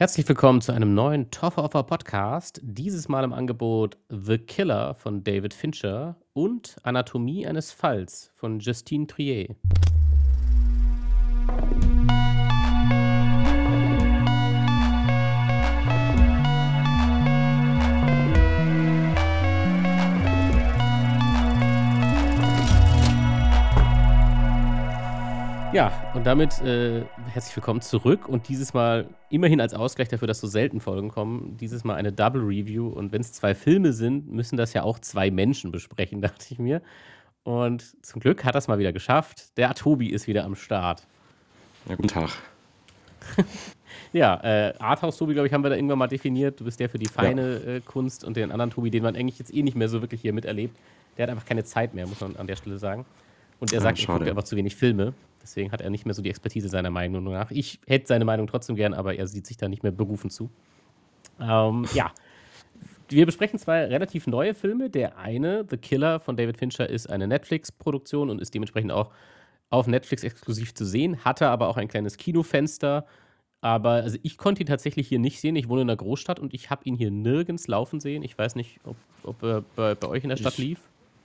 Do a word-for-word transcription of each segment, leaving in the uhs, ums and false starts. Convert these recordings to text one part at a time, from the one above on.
Herzlich willkommen zu einem neuen Toffer Offer Podcast. Dieses Mal im Angebot The Killer von David Fincher und Anatomie eines Falls von Justine Triet. Ja, und damit äh, herzlich willkommen zurück und dieses Mal immerhin als Ausgleich dafür, dass so selten Folgen kommen, dieses Mal eine Double Review und wenn es zwei Filme sind, müssen das ja auch zwei Menschen besprechen, dachte ich mir. Und zum Glück hat das mal wieder geschafft. Der Tobi ist wieder am Start. Ja, guten Tag. Ja, äh, Arthouse-Tobi, glaube ich, haben wir da irgendwann mal definiert. Du bist der für die Ja. feine äh, Kunst und den anderen Tobi, den man eigentlich jetzt eh nicht mehr so wirklich hier miterlebt. Der hat einfach keine Zeit mehr, muss man an der Stelle sagen. Und er Ah, sagt, er guckt schade. einfach zu wenig Filme. Deswegen hat er nicht mehr so die Expertise seiner Meinung nach. Ich hätte seine Meinung trotzdem gern, aber er sieht sich da nicht mehr berufen zu. Ähm, ja, wir besprechen zwei relativ neue Filme. Der eine, The Killer von David Fincher, ist eine Netflix-Produktion und ist dementsprechend auch auf Netflix exklusiv zu sehen, hatte aber auch ein kleines Kinofenster. Aber also ich konnte ihn tatsächlich hier nicht sehen. Ich wohne in einer Großstadt und ich habe ihn hier nirgends laufen sehen. Ich weiß nicht, ob, ob er bei, bei euch in der Stadt Ich, lief.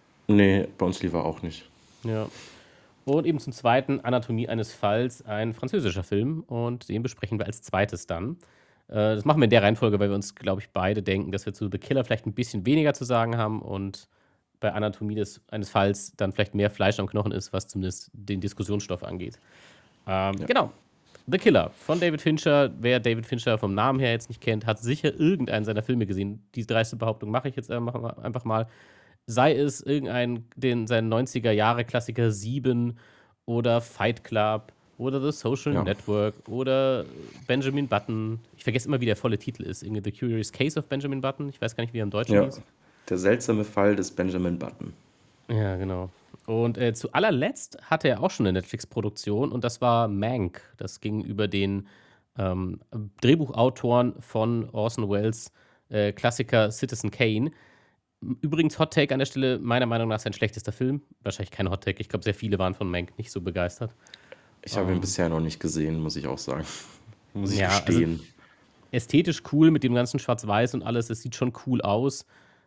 nee, bei uns lief er auch nicht. Ja. Und eben zum zweiten Anatomie eines Falls, ein französischer Film. Und den besprechen wir als zweites dann. Äh, das machen wir in der Reihenfolge, weil wir uns, glaube ich, beide denken, dass wir zu The Killer vielleicht ein bisschen weniger zu sagen haben und bei Anatomie des, eines Falls dann vielleicht mehr Fleisch am Knochen ist, was zumindest den Diskussionsstoff angeht. Ähm, Ja. genau. The Killer von David Fincher. Wer David Fincher vom Namen her jetzt nicht kennt, hat sicher irgendeinen seiner Filme gesehen. Diese dreiste Behauptung mache ich jetzt einfach mal. Sei es irgendein, den, seinen neunziger-Jahre-Klassiker Sieben oder Fight Club oder The Social Ja. Network oder Benjamin Button. Ich vergesse immer, wie der volle Titel ist. Irgendwie The Curious Case of Benjamin Button. Ich weiß gar nicht, wie er im Deutschen Ja. hieß. Der seltsame Fall des Benjamin Button. Ja, genau. Und äh, zu allerletzt hatte er auch schon eine Netflix-Produktion und das war Mank. Das ging über den ähm, Drehbuchautoren von Orson Welles äh, Klassiker Citizen Kane. Übrigens, Hot Take an der Stelle, meiner Meinung nach sein schlechtester Film. Wahrscheinlich kein Hot Take. Ich glaube, sehr viele waren von Mank nicht so begeistert. Ich habe ihn Ähm, bisher noch nicht gesehen, muss ich auch sagen. Muss ich ja, also gestehen. ästhetisch cool mit dem ganzen Schwarz-Weiß und alles. Es sieht schon cool aus,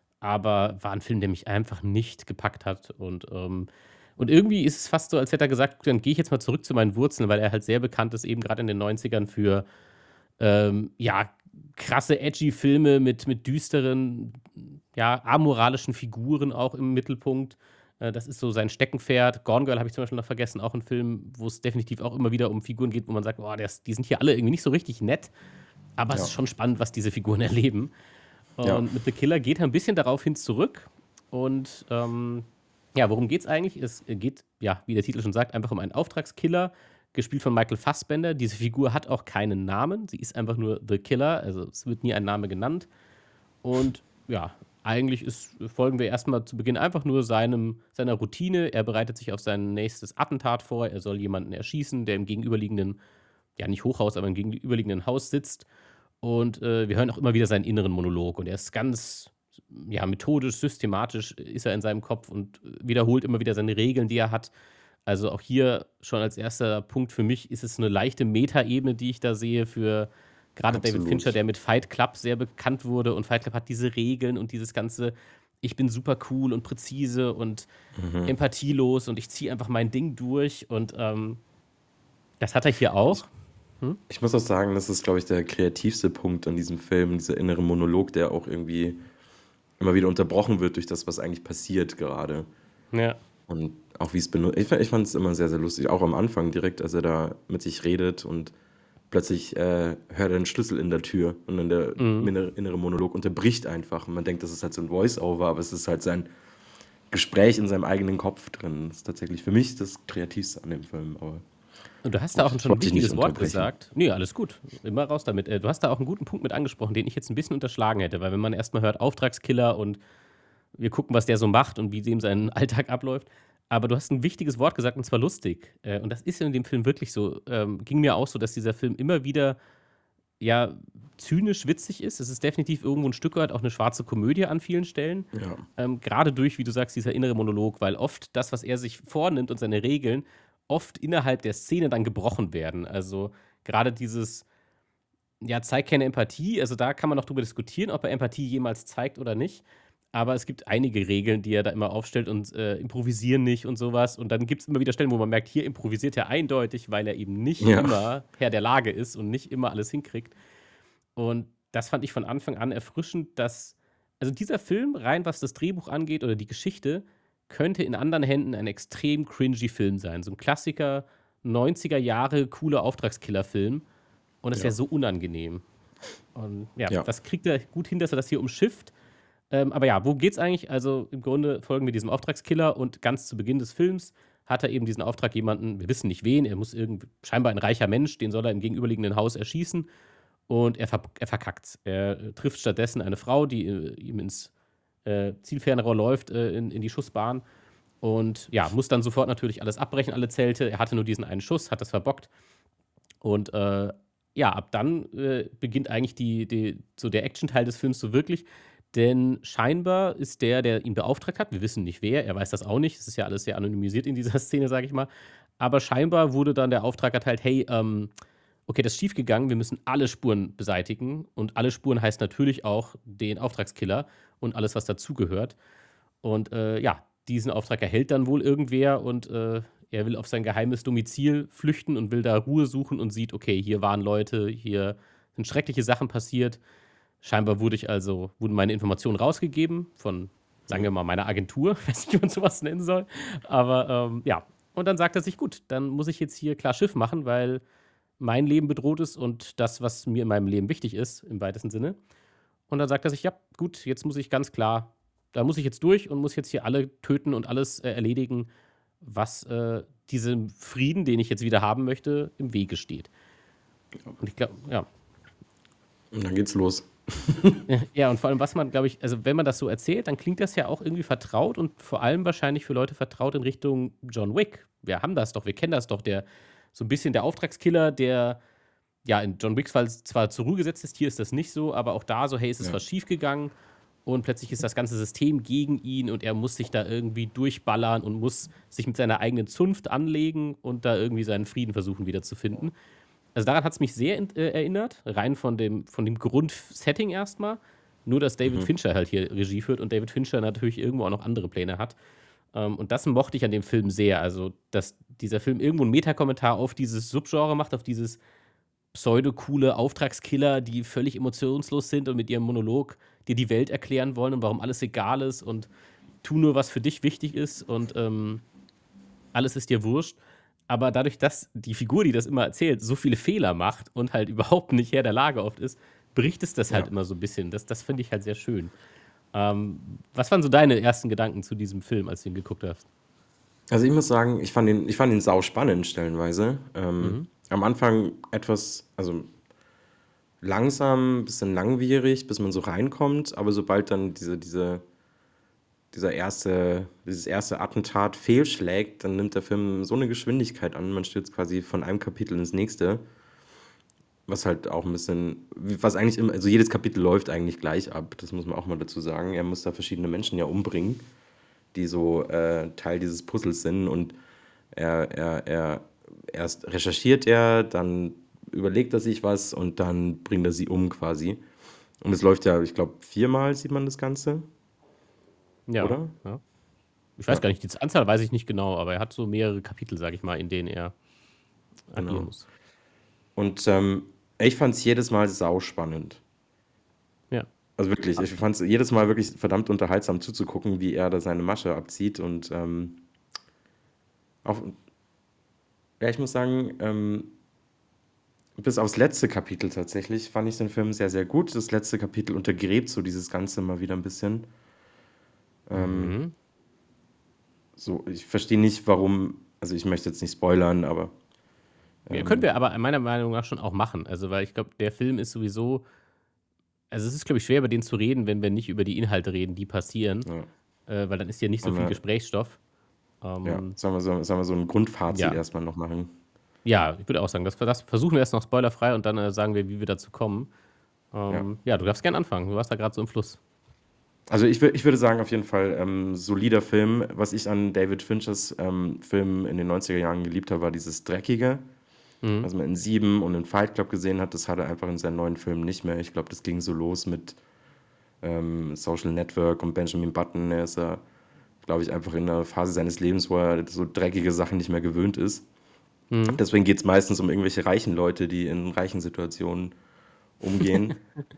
aber war ein Film, der mich einfach nicht gepackt hat. Und, ähm, und irgendwie ist es fast so, als hätte er gesagt, dann gehe ich jetzt mal zurück zu meinen Wurzeln, weil er halt sehr bekannt ist, eben gerade in den neunzigern für ähm, ja, krasse, edgy Filme mit, mit düsteren, ja, amoralischen Figuren auch im Mittelpunkt. Äh, das ist so sein Steckenpferd. Gone Girl habe ich zum Beispiel noch vergessen, auch ein Film, wo es definitiv auch immer wieder um Figuren geht, wo man sagt, boah, das, die sind hier alle irgendwie nicht so richtig nett. Aber es Ja. ist schon spannend, was diese Figuren erleben. Ja. Und mit The Killer geht er ein bisschen darauf hin zurück. Und ähm, ja, worum geht's eigentlich? Es geht, ja, wie der Titel schon sagt, einfach um einen Auftragskiller, gespielt von Michael Fassbender. Diese Figur hat auch keinen Namen. Sie ist einfach nur The Killer. Also es wird nie ein Name genannt. Und ja, eigentlich ist, folgen wir erstmal zu Beginn einfach nur seinem, seiner Routine. Er bereitet sich auf sein nächstes Attentat vor. Er soll jemanden erschießen, der im gegenüberliegenden, ja nicht Hochhaus, aber im gegenüberliegenden Haus sitzt. Und äh, wir hören auch immer wieder seinen inneren Monolog. Und er ist ganz, ja, methodisch, systematisch ist er in seinem Kopf und wiederholt immer wieder seine Regeln, die er hat. Also auch hier schon als erster Punkt für mich ist es eine leichte Metaebene, die ich da sehe für gerade David Fincher, Absolut. der mit Fight Club sehr bekannt wurde. Und Fight Club hat diese Regeln und dieses ganze, ich bin super cool und präzise und Mhm. empathielos und ich ziehe einfach mein Ding durch. Und ähm, das hat er hier Ich, auch. Hm? ich muss auch sagen, das ist, glaube ich, der kreativste Punkt an diesem Film, dieser innere Monolog, der auch irgendwie immer wieder unterbrochen wird durch das, was eigentlich passiert gerade. Ja. Und auch wie es benutzt. Ich, fand- ich fand es immer sehr, sehr lustig. Auch am Anfang direkt, als er da mit sich redet und plötzlich äh, hört er einen Schlüssel in der Tür und dann der Mhm. innere, innere Monolog unterbricht einfach. Und man denkt, das ist halt so ein Voice-Over, aber es ist halt sein Gespräch in seinem eigenen Kopf drin. Das ist tatsächlich für mich das Kreativste an dem Film. Aber Und du hast da gut, auch ich schon ein wollte dich nicht wichtiges Wort unterbrechen. gesagt. Nee, alles gut. Immer raus damit. Äh, Du hast da auch einen guten Punkt mit angesprochen, den ich jetzt ein bisschen unterschlagen hätte, weil wenn man erstmal hört, Auftragskiller und wir gucken, was der so macht und wie dem sein Alltag abläuft. Aber du hast ein wichtiges Wort gesagt und zwar lustig. Äh, Und das ist in dem Film wirklich so. Ähm, ging mir auch so, dass dieser Film immer wieder ja zynisch witzig ist. Es ist definitiv irgendwo ein Stück weit auch eine schwarze Komödie an vielen Stellen. Ja, Ähm, gerade durch, wie du sagst, dieser innere Monolog, weil oft das, was er sich vornimmt und seine Regeln, oft innerhalb der Szene dann gebrochen werden. Also gerade dieses, ja, zeigt keine Empathie. Also, da kann man noch drüber diskutieren, ob er Empathie jemals zeigt oder nicht. Aber es gibt einige Regeln, die er da immer aufstellt und, äh, improvisieren nicht und sowas. Und dann gibt's immer wieder Stellen, wo man merkt, hier improvisiert er eindeutig, weil er eben nicht Ja. immer Herr der Lage ist und nicht immer alles hinkriegt. Und das fand ich von Anfang an erfrischend, dass also, dieser Film, rein was das Drehbuch angeht oder die Geschichte, könnte in anderen Händen ein extrem cringy Film sein. So 'n Klassiker, neunziger Jahre cooler Auftragskiller-Film und es wäre Ja. so unangenehm. Und ja, Ja. das kriegt er gut hin, dass er das hier umschifft. Ähm, aber ja, worum geht's eigentlich? Also, im Grunde folgen wir diesem Auftragskiller und ganz zu Beginn des Films hat er eben diesen Auftrag, jemanden wir wissen nicht wen, er muss irgend scheinbar ein reicher Mensch, den soll er im gegenüberliegenden Haus erschießen und er ver er verkackt's. Er, äh, trifft stattdessen eine Frau, die, äh, ihm ins, äh, Zielfernrohr läuft, äh, in in die Schussbahn und ja, muss dann sofort natürlich alles abbrechen, alle Zelte. Er hatte nur diesen einen Schuss, hat das verbockt und, äh, ja, ab dann, äh, beginnt eigentlich die die so der Actionteil des Films so wirklich, denn scheinbar ist der, der ihn beauftragt hat wir wissen nicht wer, er weiß das auch nicht. Es ist ja alles sehr anonymisiert in dieser Szene, sage ich mal. Aber scheinbar wurde dann der Auftrag erteilt: „Hey, ähm, okay, das ist schiefgegangen, wir müssen alle Spuren beseitigen.“ Und alle Spuren heißt natürlich auch den Auftragskiller und alles, was dazugehört. Und, äh, ja, diesen Auftrag erhält dann wohl irgendwer und, äh, er will auf sein geheimes Domizil flüchten und will da Ruhe suchen und sieht: „Okay, hier waren Leute, hier sind schreckliche Sachen passiert.“ Scheinbar wurde ich also wurden meine Informationen rausgegeben von, sagen Mhm. wir mal, meiner Agentur. Ich weiß nicht, wie man so was nennen soll. Aber, ähm, ja. Und dann sagt er sich: „Gut, dann muss ich jetzt hier klar Schiff machen, weil mein Leben bedroht ist und das, was mir in meinem Leben wichtig ist, im weitesten Sinne.“ Und dann sagt er sich: „Ja, gut, jetzt muss ich ganz klar da muss ich jetzt durch und muss jetzt hier alle töten und alles, äh, erledigen, was, äh, diesem Frieden, den ich jetzt wieder haben möchte, im Wege steht.“ Ja. Und ich glaube ja. Und dann geht's los. Ja, und vor allem, was man, glaube ich also, wenn man das so erzählt, dann klingt das ja auch irgendwie vertraut und vor allem wahrscheinlich für Leute vertraut in Richtung John Wick. Wir haben das doch, wir kennen das doch, der so 'n bisschen der Auftragskiller, der, ja, in John Wicks Fall zwar zur Ruhe gesetzt ist, hier ist das nicht so, aber auch da so: Hey, es ist Ja. was schiefgegangen und plötzlich ist das ganze System gegen ihn und er muss sich da irgendwie durchballern und muss sich mit seiner eigenen Zunft anlegen und da irgendwie seinen Frieden versuchen wiederzufinden. Also, daran hat's mich sehr ent äh, erinnert, rein von dem von dem Grundsetting erst mal. Nur, dass David Mhm. Fincher halt hier Regie führt und David Fincher natürlich irgendwo auch noch andere Pläne hat. Ähm, und das mochte ich an dem Film sehr. Also, dass dieser Film irgendwo 'n Metakommentar auf dieses Subgenre macht, auf dieses pseudo-coole Auftragskiller, die völlig emotionslos sind und mit ihrem Monolog dir die Welt erklären wollen und warum alles egal ist und tu nur, was für dich wichtig ist und, ähm, alles ist dir wurscht. Aber dadurch, dass die Figur, die das immer erzählt, so viele Fehler macht und halt überhaupt nicht Herr der Lage oft ist, bricht es das halt Ja. immer so 'n bisschen. Das das finde ich halt sehr schön. Ähm, was waren so deine ersten Gedanken zu diesem Film, als du ihn geguckt hast? Also, ich muss sagen, ich fand ihn ich fand ihn sauspannend stellenweise. Ähm, Mhm. am Anfang etwas also langsam, bisschen langwierig, bis man so reinkommt, aber sobald dann diese diese dieser erste dieses erste Attentat fehlschlägt, dann nimmt der Film so 'ne Geschwindigkeit an. Man stürzt quasi von einem Kapitel ins nächste. Was halt auch 'n bisschen w was eigentlich immer also, jedes Kapitel läuft eigentlich gleich ab. Das muss man auch mal dazu sagen. Er muss da verschiedene Menschen ja umbringen, die so, äh, Teil dieses Puzzles sind und er er er erst recherchiert er, dann überlegt er sich was und dann bringt er sie um quasi. Und es läuft ja, ich glaube, viermal sieht man das Ganze. Ja, Oder? ja. Ich weiß Ja. gar nicht, die Anzahl weiß ich nicht genau, aber er hat so mehrere Kapitel, sage ich mal, in denen er agieren Genau. muss. Und, ähm, ich fand's jedes Mal sauspannend. Ja. Also, wirklich, A ich fand's jedes Mal wirklich verdammt unterhaltsam zuzugucken, wie er da seine Masche abzieht und, ähm auch ja, ich muss sagen, ähm bis aufs letzte Kapitel tatsächlich fand ich den Film sehr, sehr gut. Das letzte Kapitel untergräbt so dieses Ganze mal wieder 'n bisschen. Ähm Mhm. so, ich verstehe nicht, warum also, ich möchte jetzt nicht spoilern, aber, Ja, können ähm wir aber meiner Meinung nach schon auch machen. Also, weil ich glaube, der Film ist sowieso also, es ist, glaube ich, schwer, über den zu reden, wenn wir nicht über die Inhalte reden, die passieren, Ja. äh, weil dann ist ja nicht so Sollen viel wir Gesprächsstoff. ja, Ähm sollen wir so sollen wir so 'n Grundfazit Ja. erst mal noch machen? Ja, ich würde auch sagen, das das versuchen wir erst noch spoilerfrei und dann, äh, sagen wir, wie wir dazu kommen. Ja. Ähm, ja, du darfst gern anfangen. Du warst da grad so im Fluss. Also, ich wür ich würde sagen, auf jeden Fall, ähm, solider Film. Was ich an David Finchers, ähm, Filmen in den neunziger Jahren geliebt habe, war dieses Dreckige. Mhm. Was man in Sieben und in Fight Club gesehen hat, das hat er einfach in seinen neuen Filmen nicht mehr. Ich glaube, das ging so los mit ähm, Social Network und Benjamin Button. Er ist ja, glaube ich, einfach in einer Phase seines Lebens, wo er so dreckige Sachen nicht mehr gewöhnt ist. Mhm. Deswegen geht es meistens um irgendwelche reichen Leute, die in reichen Situationen umgehen,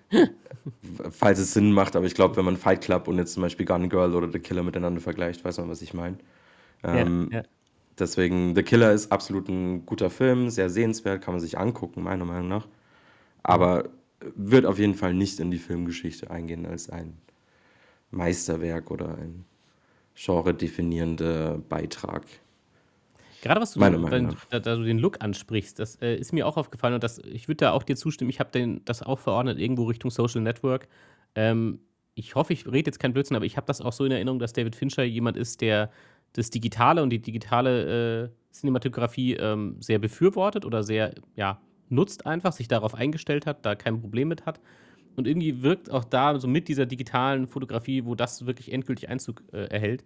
falls es Sinn macht. Aber ich glaube, wenn man Fight Club und jetzt zum Beispiel Gun Girl oder The Killer miteinander vergleicht, weiß man, was ich meine. Ja, Ähm, ja. deswegen, The Killer ist absolut ein guter Film, sehr sehenswert, kann man sich angucken, meiner Meinung nach. Mhm. Aber wird auf jeden Fall nicht in die Filmgeschichte eingehen als ein Meisterwerk oder ein genre-definierender Beitrag, Gerade was meiner du, Meinung dein, nach. da, da du den Look ansprichst, das äh, ist mir auch aufgefallen und das, ich würde da auch dir zustimmen. Ich habe das auch verordnet, irgendwo Richtung Social Network. Ähm, ich hoffe, ich rede jetzt keinen Blödsinn, aber ich habe das auch so in Erinnerung, dass David Fincher jemand ist, der das Digitale und die digitale äh, Cinematografie ähm, sehr befürwortet oder sehr, ja, nutzt einfach, sich darauf eingestellt hat, da kein Problem mit hat. Und irgendwie wirkt auch da so mit dieser digitalen Fotografie, wo das wirklich endgültig Einzug äh, erhält,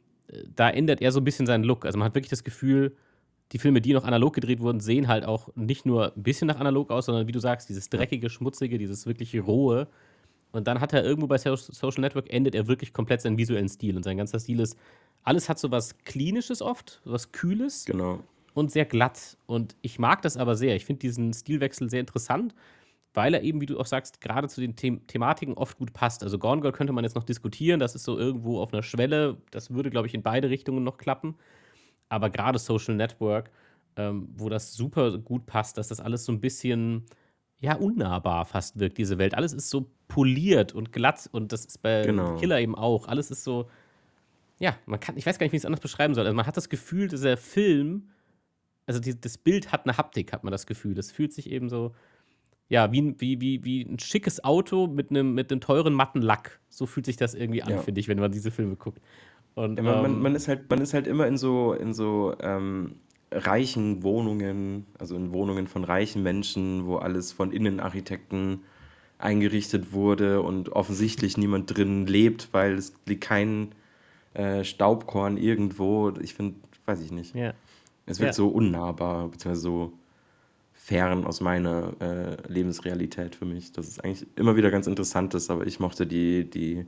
da ändert er so ein bisschen seinen Look. Also, man hat wirklich das Gefühl, die Filme, die noch analog gedreht wurden, sehen halt auch nicht nur ein bisschen nach analog aus, sondern wie du sagst, dieses Ja, dreckige, schmutzige, dieses wirklich rohe. Und dann hat er irgendwo bei So Social Network endet er wirklich komplett seinen visuellen Stil. Und sein ganzer Stil ist alles hat so was Klinisches oft, so was Kühles genau. und sehr glatt. Und ich mag das aber sehr. Ich finde diesen Stilwechsel sehr interessant, weil er eben, wie du auch sagst, gerade zu den The Thematiken oft gut passt. Also, Gone Girl könnte man jetzt noch diskutieren, das ist so irgendwo auf einer Schwelle. Das würde, glaube ich, in beide Richtungen noch klappen. Aber gerade Social Network, ähm, wo das super gut passt, dass das alles so ein bisschen, ja, unnahbar fast wirkt, diese Welt. Alles ist so poliert und glatt und das ist bei The Genau. Killer eben auch. Alles ist so, ja, man kann ich weiß gar nicht, wie ich's anders beschreiben soll. Also, man hat das Gefühl, dieser Film also, die das Bild hat eine Haptik, hat man das Gefühl. Das fühlt sich eben so, ja, wie 'n wie wie wie 'n schickes Auto mit 'nem mit 'nem teuren matten Lack. So fühlt sich das irgendwie an, Ja. finde ich, wenn man diese Filme guckt. Und, Ja, man, man, ähm man ist halt, man ist halt immer in so, in so ähm, reichen Wohnungen, also in Wohnungen von reichen Menschen, wo alles von Innenarchitekten eingerichtet wurde und offensichtlich niemand drin lebt, weil es liegt kein äh, Staubkorn irgendwo. Ich finde, weiß ich nicht. ja, Es wirkt ja. so unnahbar, beziehungsweise so fern aus meiner äh, Lebensrealität für mich. Das ist eigentlich immer wieder ganz interessant ist, aber ich mochte die, die,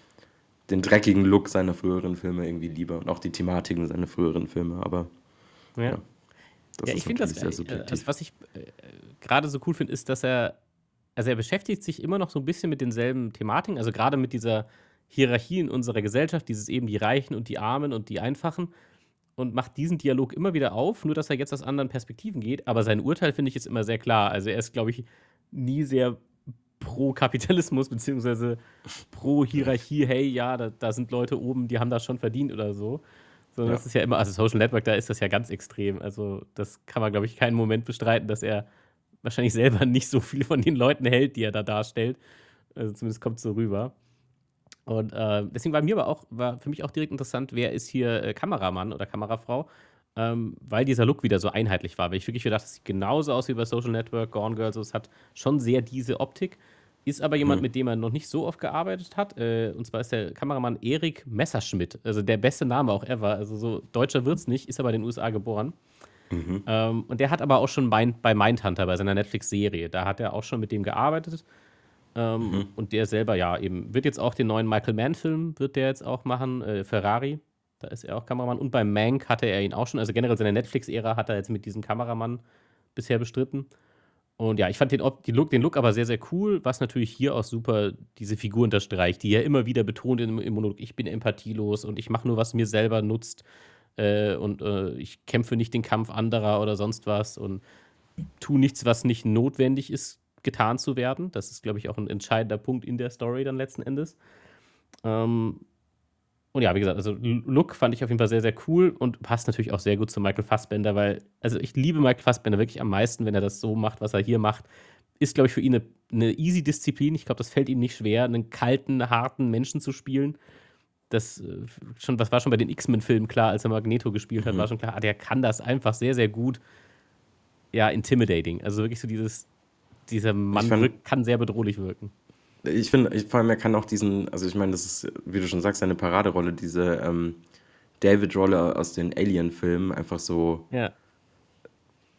den dreckigen Look seiner früheren Filme irgendwie lieber und auch die Thematiken seiner früheren Filme, aber Ja. ja, das Ja, ist ich finde das, natürlich sehr äh, also, subjektiv. was ich, äh, äh, grade so cool finde, ist, dass er also, er beschäftigt sich immer noch so ein bisschen mit denselben Thematiken, also, gerade mit dieser Hierarchie in unserer Gesellschaft, dieses eben die Reichen und die Armen und die Einfachen und macht diesen Dialog immer wieder auf, nur dass er jetzt aus anderen Perspektiven geht. Aber sein Urteil, finde ich, ist immer sehr klar. Also, er ist, glaube ich, nie sehr pro Kapitalismus beziehungsweise pro Hierarchie: „Hey, ja, da da sind Leute oben, die haben das schon verdient“ oder so. Sondern Ja, das ist ja immer also, Social Network, da ist das ja ganz extrem. Also, das kann man, glaube ich, keinen Moment bestreiten, dass er wahrscheinlich selber nicht so viel von den Leuten hält, die er da darstellt. Also, zumindest kommt's so rüber. Und, äh, deswegen war mir aber auch war für mich auch direkt interessant, wer ist hier, äh, Kameramann oder Kamerafrau, ähm, weil dieser Look wieder so einheitlich war. Weil ich wirklich gedacht, das sieht genauso aus wie bei Social Network, Gone Girl, so es hat schon sehr diese Optik, ist aber jemand, mhm. mit dem er noch nicht so oft gearbeitet hat, äh, und zwar ist der Kameramann Erik Messerschmidt, also der beste Name auch ever. Also, so deutscher wird's nicht, ist aber in den U S A geboren. Mhm. Ähm, und der hat aber auch schon Mind bei Mindhunter, bei seiner Netflix-Serie, da hat er auch schon mit dem gearbeitet. Ähm, Mhm. und der selber, ja, eben wird jetzt auch den neuen Michael Mann-Film wird der jetzt auch machen, äh, Ferrari. Da ist er auch Kameramann. Und bei Mank hatte er ihn auch schon. Also generell seine Netflix-Ära hat er jetzt mit diesem Kameramann bisher bestritten. Und ja, ich fand den, Op- die Look, den Look aber sehr, sehr cool, was natürlich hier auch super diese Figur unterstreicht, die er immer wieder betont im, im Monolog, ich bin empathielos und ich mache nur, was mir selber nutzt. Äh, und äh, ich kämpfe nicht den Kampf anderer oder sonst was und tu nichts, was nicht notwendig ist, getan zu werden. Das ist, glaube ich, auch ein entscheidender Punkt in der Story dann letzten Endes. Ähm, und ja, wie gesagt, also L Look fand ich auf jeden Fall sehr, sehr cool und passt natürlich auch sehr gut zu Michael Fassbender, weil also ich liebe Michael Fassbender wirklich am meisten, wenn er das so macht, was er hier macht. Ist, glaube ich, für ihn eine 'ne easy Disziplin. Ich glaube, das fällt ihm nicht schwer, einen kalten, harten Menschen zu spielen. Das, äh, schon das war schon bei den X-Men-Filmen klar, als er Magneto gespielt hat, war Mhm. schon klar, ah, der kann das einfach sehr, sehr gut, ja, intimidating. Also wirklich so dieses dieser Ich Mann fand, wirkt kann sehr bedrohlich wirken. ich finde, ich, vor allem er kann auch diesen, also ich meine, das ist, wie du schon sagst, seine Paraderolle, diese ähm, David-Rolle aus den Alien-Filmen, einfach so Ja.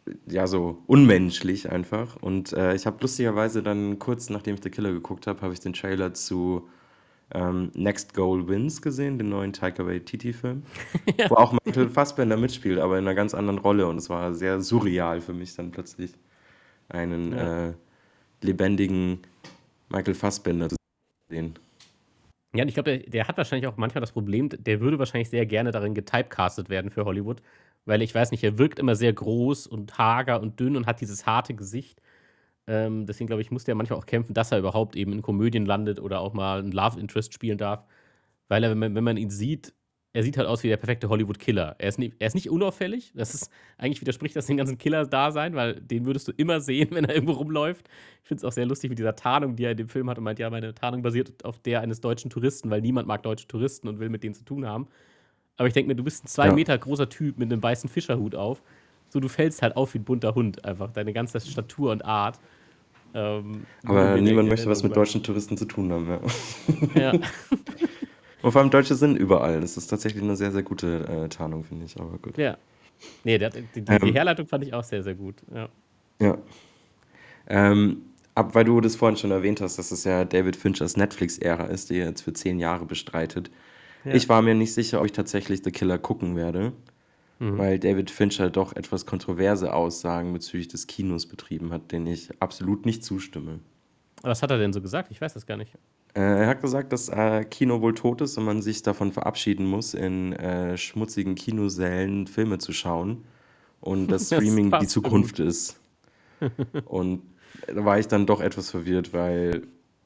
ja, so unmenschlich einfach. Und äh, ich habe lustigerweise dann kurz nachdem ich The Killer geguckt habe, habe ich den Trailer zu ähm, Next Goal Wins gesehen, den neuen Taika Waititi-Film, Ja. wo auch Michael Fassbender mitspielt, aber in einer ganz anderen Rolle. Und es war sehr surreal für mich dann plötzlich einen Ja. äh, lebendigen Michael Fassbender zu sehen. Ja, und ich glaube, der, der hat wahrscheinlich auch manchmal das Problem, der würde wahrscheinlich sehr gerne darin getypecastet werden für Hollywood, weil ich weiß nicht, er wirkt immer sehr groß und hager und dünn und hat dieses harte Gesicht. Ähm, deswegen glaube ich, muss der manchmal auch kämpfen, dass er überhaupt eben in Komödien landet oder auch mal einen Love Interest spielen darf. Weil er, wenn man, wenn man ihn sieht, er sieht halt aus wie der perfekte Hollywood-Killer. Er ist, nie, er ist nicht unauffällig. Das ist, eigentlich widerspricht das dem ganzen Killer-Dasein, weil den würdest du immer sehen, wenn er irgendwo rumläuft. Ich finde es auch sehr lustig mit dieser Tarnung, die er in dem Film hat und meint, ja, meine Tarnung basiert auf der eines deutschen Touristen, weil niemand mag deutsche Touristen und will mit denen zu tun haben. Aber ich denke mir, du bist ein zwei Ja, Meter großer Typ mit einem weißen Fischerhut auf. So, du fällst halt auf wie ein bunter Hund, einfach. Deine ganze Statur und Art ähm, würde aber mir direkt niemand in möchte was Erinnerung mit bleiben. deutschen Touristen zu tun haben, ja. Ja. Und vor allem Deutsche sind überall. Das ist tatsächlich eine sehr, sehr gute äh, Tarnung, finde ich, aber gut. Ja. Nee, der, die, die, die Ähm, Herleitung fand ich auch sehr, sehr gut. Ja. ja. Ähm, ab, weil du das vorhin schon erwähnt hast, dass es ja David Finchers Netflix-Ära ist, die er jetzt für zehn Jahre bestreitet. Ja. Ich war mir nicht sicher, ob ich tatsächlich The Killer gucken werde, Mhm. weil David Fincher doch etwas kontroverse Aussagen bezüglich des Kinos betrieben hat, denen ich absolut nicht zustimme. Was hat er denn so gesagt? Ich weiß das gar nicht. Äh, er hat gesagt, dass äh, Kino wohl tot ist und man sich davon verabschieden muss, in äh, schmutzigen Kinosälen Filme zu schauen und dass Das Streaming die passt schon gut. Zukunft ist. Und da war ich dann doch etwas verwirrt, weil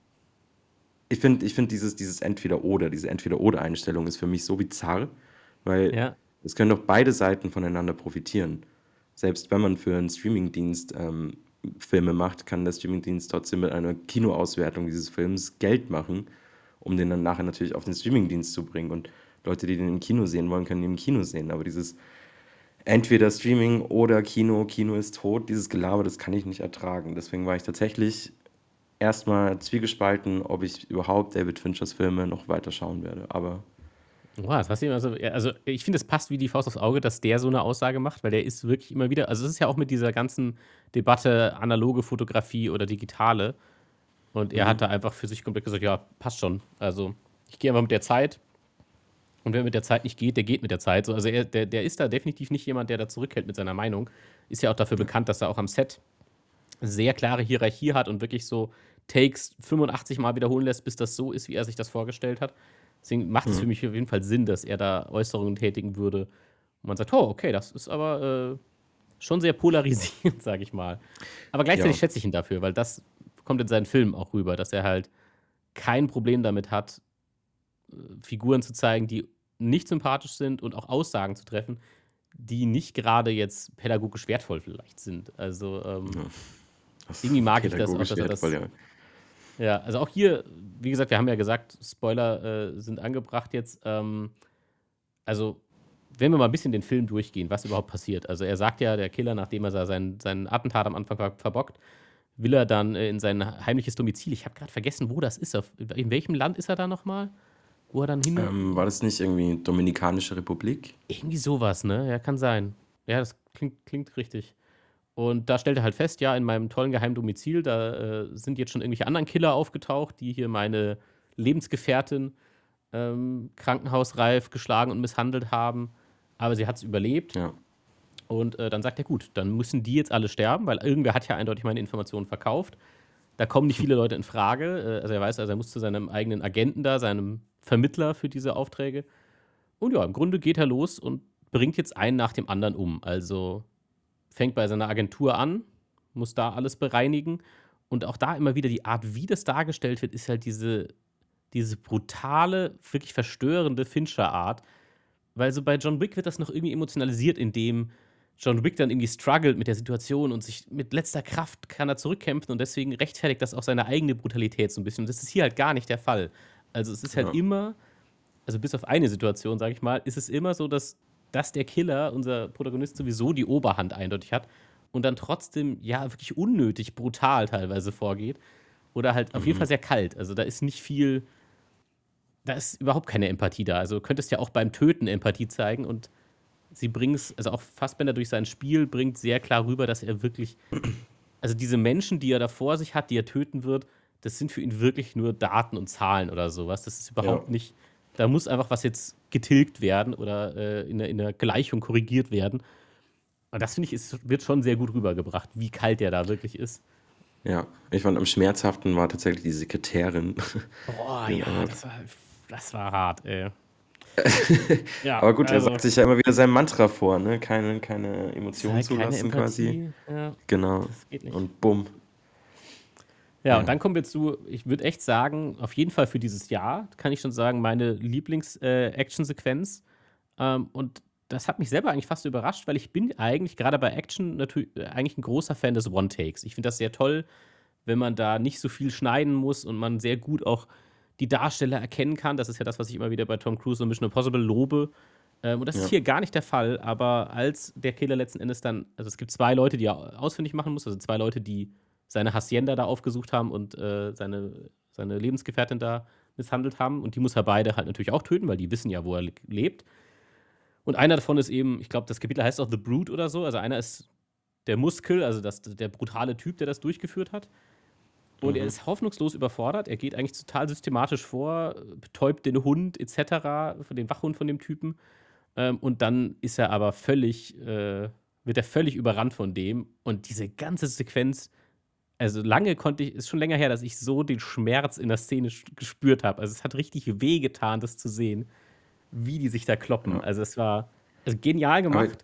ich finde, ich find dieses, dieses Entweder-Oder, diese Entweder-Oder-Einstellung ist für mich so bizarr, weil Ja. es können doch beide Seiten voneinander profitieren. Selbst wenn man für einen Streamingdienst ähm, Filme macht, kann der Streamingdienst trotzdem mit einer Kinoauswertung dieses Films Geld machen, um den dann nachher natürlich auf den Streamingdienst zu bringen. Und Leute, die den im Kino sehen wollen, können den im Kino sehen. Aber dieses entweder Streaming oder Kino, Kino ist tot, dieses Gelaber, das kann ich nicht ertragen. Deswegen war ich tatsächlich erstmal zwiegespalten, ob ich überhaupt David Finchers Filme noch weiter schauen werde. Aber Boah, das hast du immer so. Ja, also, ich finde, es passt wie die Faust aufs Auge, dass der so eine Aussage macht, weil der ist wirklich immer wieder. Also, es ist ja auch mit dieser ganzen Debatte analoge Fotografie oder digitale. Und er hat mhm. da einfach für sich komplett gesagt: Ja, passt schon. Also, ich gehe einfach mit der Zeit. Und wer mit der Zeit nicht geht, der geht mit der Zeit. So, also, er, der, der ist da definitiv nicht jemand, der da zurückhält mit seiner Meinung. Ist ja auch dafür Ja. bekannt, dass er auch am Set sehr klare Hierarchie hat und wirklich so Takes fünfundachtzig Mal wiederholen lässt, bis das so ist, wie er sich das vorgestellt hat. Deswegen macht es für Mhm. mich auf jeden Fall Sinn, dass er da Äußerungen tätigen würde. Und man sagt, oh, okay, das ist aber äh, schon sehr polarisierend, sage ich mal. Aber gleichzeitig Ja. schätze ich ihn dafür, weil das kommt in seinen Filmen auch rüber, dass er halt kein Problem damit hat, äh, Figuren zu zeigen, die nicht sympathisch sind und auch Aussagen zu treffen, die nicht gerade jetzt pädagogisch wertvoll vielleicht sind. Also ähm, Ja. Das irgendwie ist mag ich das auch, pädagogisch dass er wertvoll, das. ja. Ja, also auch hier, wie gesagt, wir haben ja gesagt, Spoiler äh, sind angebracht jetzt. Ähm, also, wenn wir mal ein bisschen den Film durchgehen, was überhaupt passiert. Also, er sagt ja, der Killer, nachdem er sein, sein Attentat am Anfang ver verbockt, will er dann äh, in sein heimliches Domizil. Ich habe gerade vergessen, wo das ist. Auf, in welchem Land ist er da nochmal? Wo er dann hin. Ähm, war das nicht irgendwie Dominikanische Republik? Irgendwie sowas, ne? Ja, kann sein. Ja, das klingt, klingt richtig. Und da stellt er halt fest, ja, in meinem tollen geheimen Domizil, da äh, sind jetzt schon irgendwelche anderen Killer aufgetaucht, die hier meine Lebensgefährtin ähm, krankenhausreif geschlagen und misshandelt haben. Aber sie hat es überlebt. Ja. Und äh, dann sagt er, gut, dann müssen die jetzt alle sterben, weil irgendwer hat ja eindeutig meine Informationen verkauft. Da kommen nicht viele Leute in Frage. Äh, also er weiß, also er muss zu seinem eigenen Agenten da, seinem Vermittler für diese Aufträge. Und ja, im Grunde geht er los und bringt jetzt einen nach dem anderen um. Also fängt bei seiner Agentur an, muss da alles bereinigen. Und auch da immer wieder die Art, wie das dargestellt wird, ist halt diese, diese brutale, wirklich verstörende Fincher-Art. Weil so bei John Wick wird das noch irgendwie emotionalisiert, indem John Wick dann irgendwie struggelt mit der Situation und sich mit letzter Kraft kann er zurückkämpfen und deswegen rechtfertigt das auch seine eigene Brutalität so ein bisschen. Und das ist hier halt gar nicht der Fall. Also es ist halt Ja. immer, also bis auf eine Situation, sage ich mal, ist es immer so, dass, dass der Killer, unser Protagonist, sowieso die Oberhand eindeutig hat und dann trotzdem, ja, wirklich unnötig brutal teilweise vorgeht. Oder halt auf jeden Fall Mhm. sehr kalt. Also da ist nicht viel, da ist überhaupt keine Empathie da. Also du könntest ja auch beim Töten Empathie zeigen und sie bringen es, also auch Fassbender durch sein Spiel bringt sehr klar rüber, dass er wirklich, also diese Menschen, die er da vor sich hat, die er töten wird, das sind für ihn wirklich nur Daten und Zahlen oder sowas. Das ist Ja. überhaupt nicht, da muss einfach was jetzt getilgt werden oder äh, in, der, in der Gleichung korrigiert werden. Und das finde ich, ist, wird schon sehr gut rübergebracht, wie kalt der da wirklich ist. Ja. Ich fand am schmerzhaften war tatsächlich die Sekretärin. Boah, Die ihn ja, einfach- das war, das war hart, ey. Ja, Aber gut, er also, sagt sich ja immer wieder sein Mantra vor, ne? Keine, keine Emotionen zeig keine zulassen quasi. Empathie. Ja, Genau. das geht nicht. Und bumm. Ja, Ja. und dann kommen wir zu, ich würde echt sagen, auf jeden Fall für dieses Jahr, kann ich schon sagen, meine Lieblings-Action-Sequenz. Ähm, und das hat mich selber eigentlich fast überrascht, weil ich bin eigentlich gerade bei Action natürlich äh, eigentlich ein großer Fan des One-Takes. Ich finde das sehr toll, wenn man da nicht so viel schneiden muss und man sehr gut auch die Darsteller erkennen kann. Das ist ja das, was ich immer wieder bei Tom Cruise und Mission Impossible lobe. Ähm, und das ist Ja. hier gar nicht der Fall, aber als der Killer letzten Endes dann, also es gibt zwei Leute, die er ausfindig machen muss, also zwei Leute, die seine Hacienda da aufgesucht haben und äh, seine, seine Lebensgefährtin da misshandelt haben. Und die muss er beide halt natürlich auch töten, weil die wissen ja, wo er le- lebt. Und einer davon ist eben, ich glaube, das Kapitel heißt auch The Brute oder so. Also einer ist der Muskel, also das, der brutale Typ, der das durchgeführt hat. Und er Mhm. ist hoffnungslos überfordert. Er geht eigentlich total systematisch vor, betäubt den Hund et cetera, den Wachhund von dem Typen. Ähm, und dann ist er aber völlig, äh, wird er völlig überrannt von dem. Und diese ganze Sequenz, also lange konnte ich, ist schon länger her, dass ich so den Schmerz in der Szene sch- gespürt habe. Also es hat richtig wehgetan, das zu sehen, wie die sich da kloppen. Ja. Also es war also genial Aber, gemacht.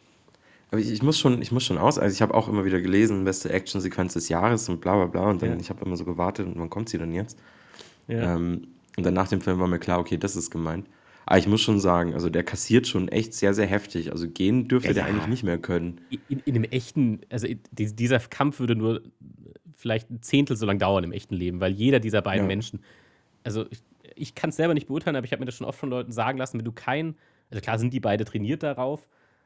aber ich, ich muss schon, ich muss schon aus, also ich habe auch immer wieder gelesen, beste Actionsequenz des Jahres und bla bla bla. Und dann, Ja. ich habe immer so gewartet und wann kommt sie denn jetzt? Ja. Ähm, und dann nach dem Film war mir klar, okay, das ist gemeint. Aber ich muss schon sagen, also der kassiert schon echt sehr, sehr heftig. Also gehen dürfte Ja, der ja. eigentlich nicht mehr können. In, in dem echten, also in, dies- dieser Kampf würde nur vielleicht ein Zehntel so lang dauern im echten Leben, weil jeder dieser beiden Ja. Menschen, also ich, ich kann es selber nicht beurteilen, aber ich habe mir das schon oft von Leuten sagen lassen, wenn du kein, also klar sind die beide trainiert darauf,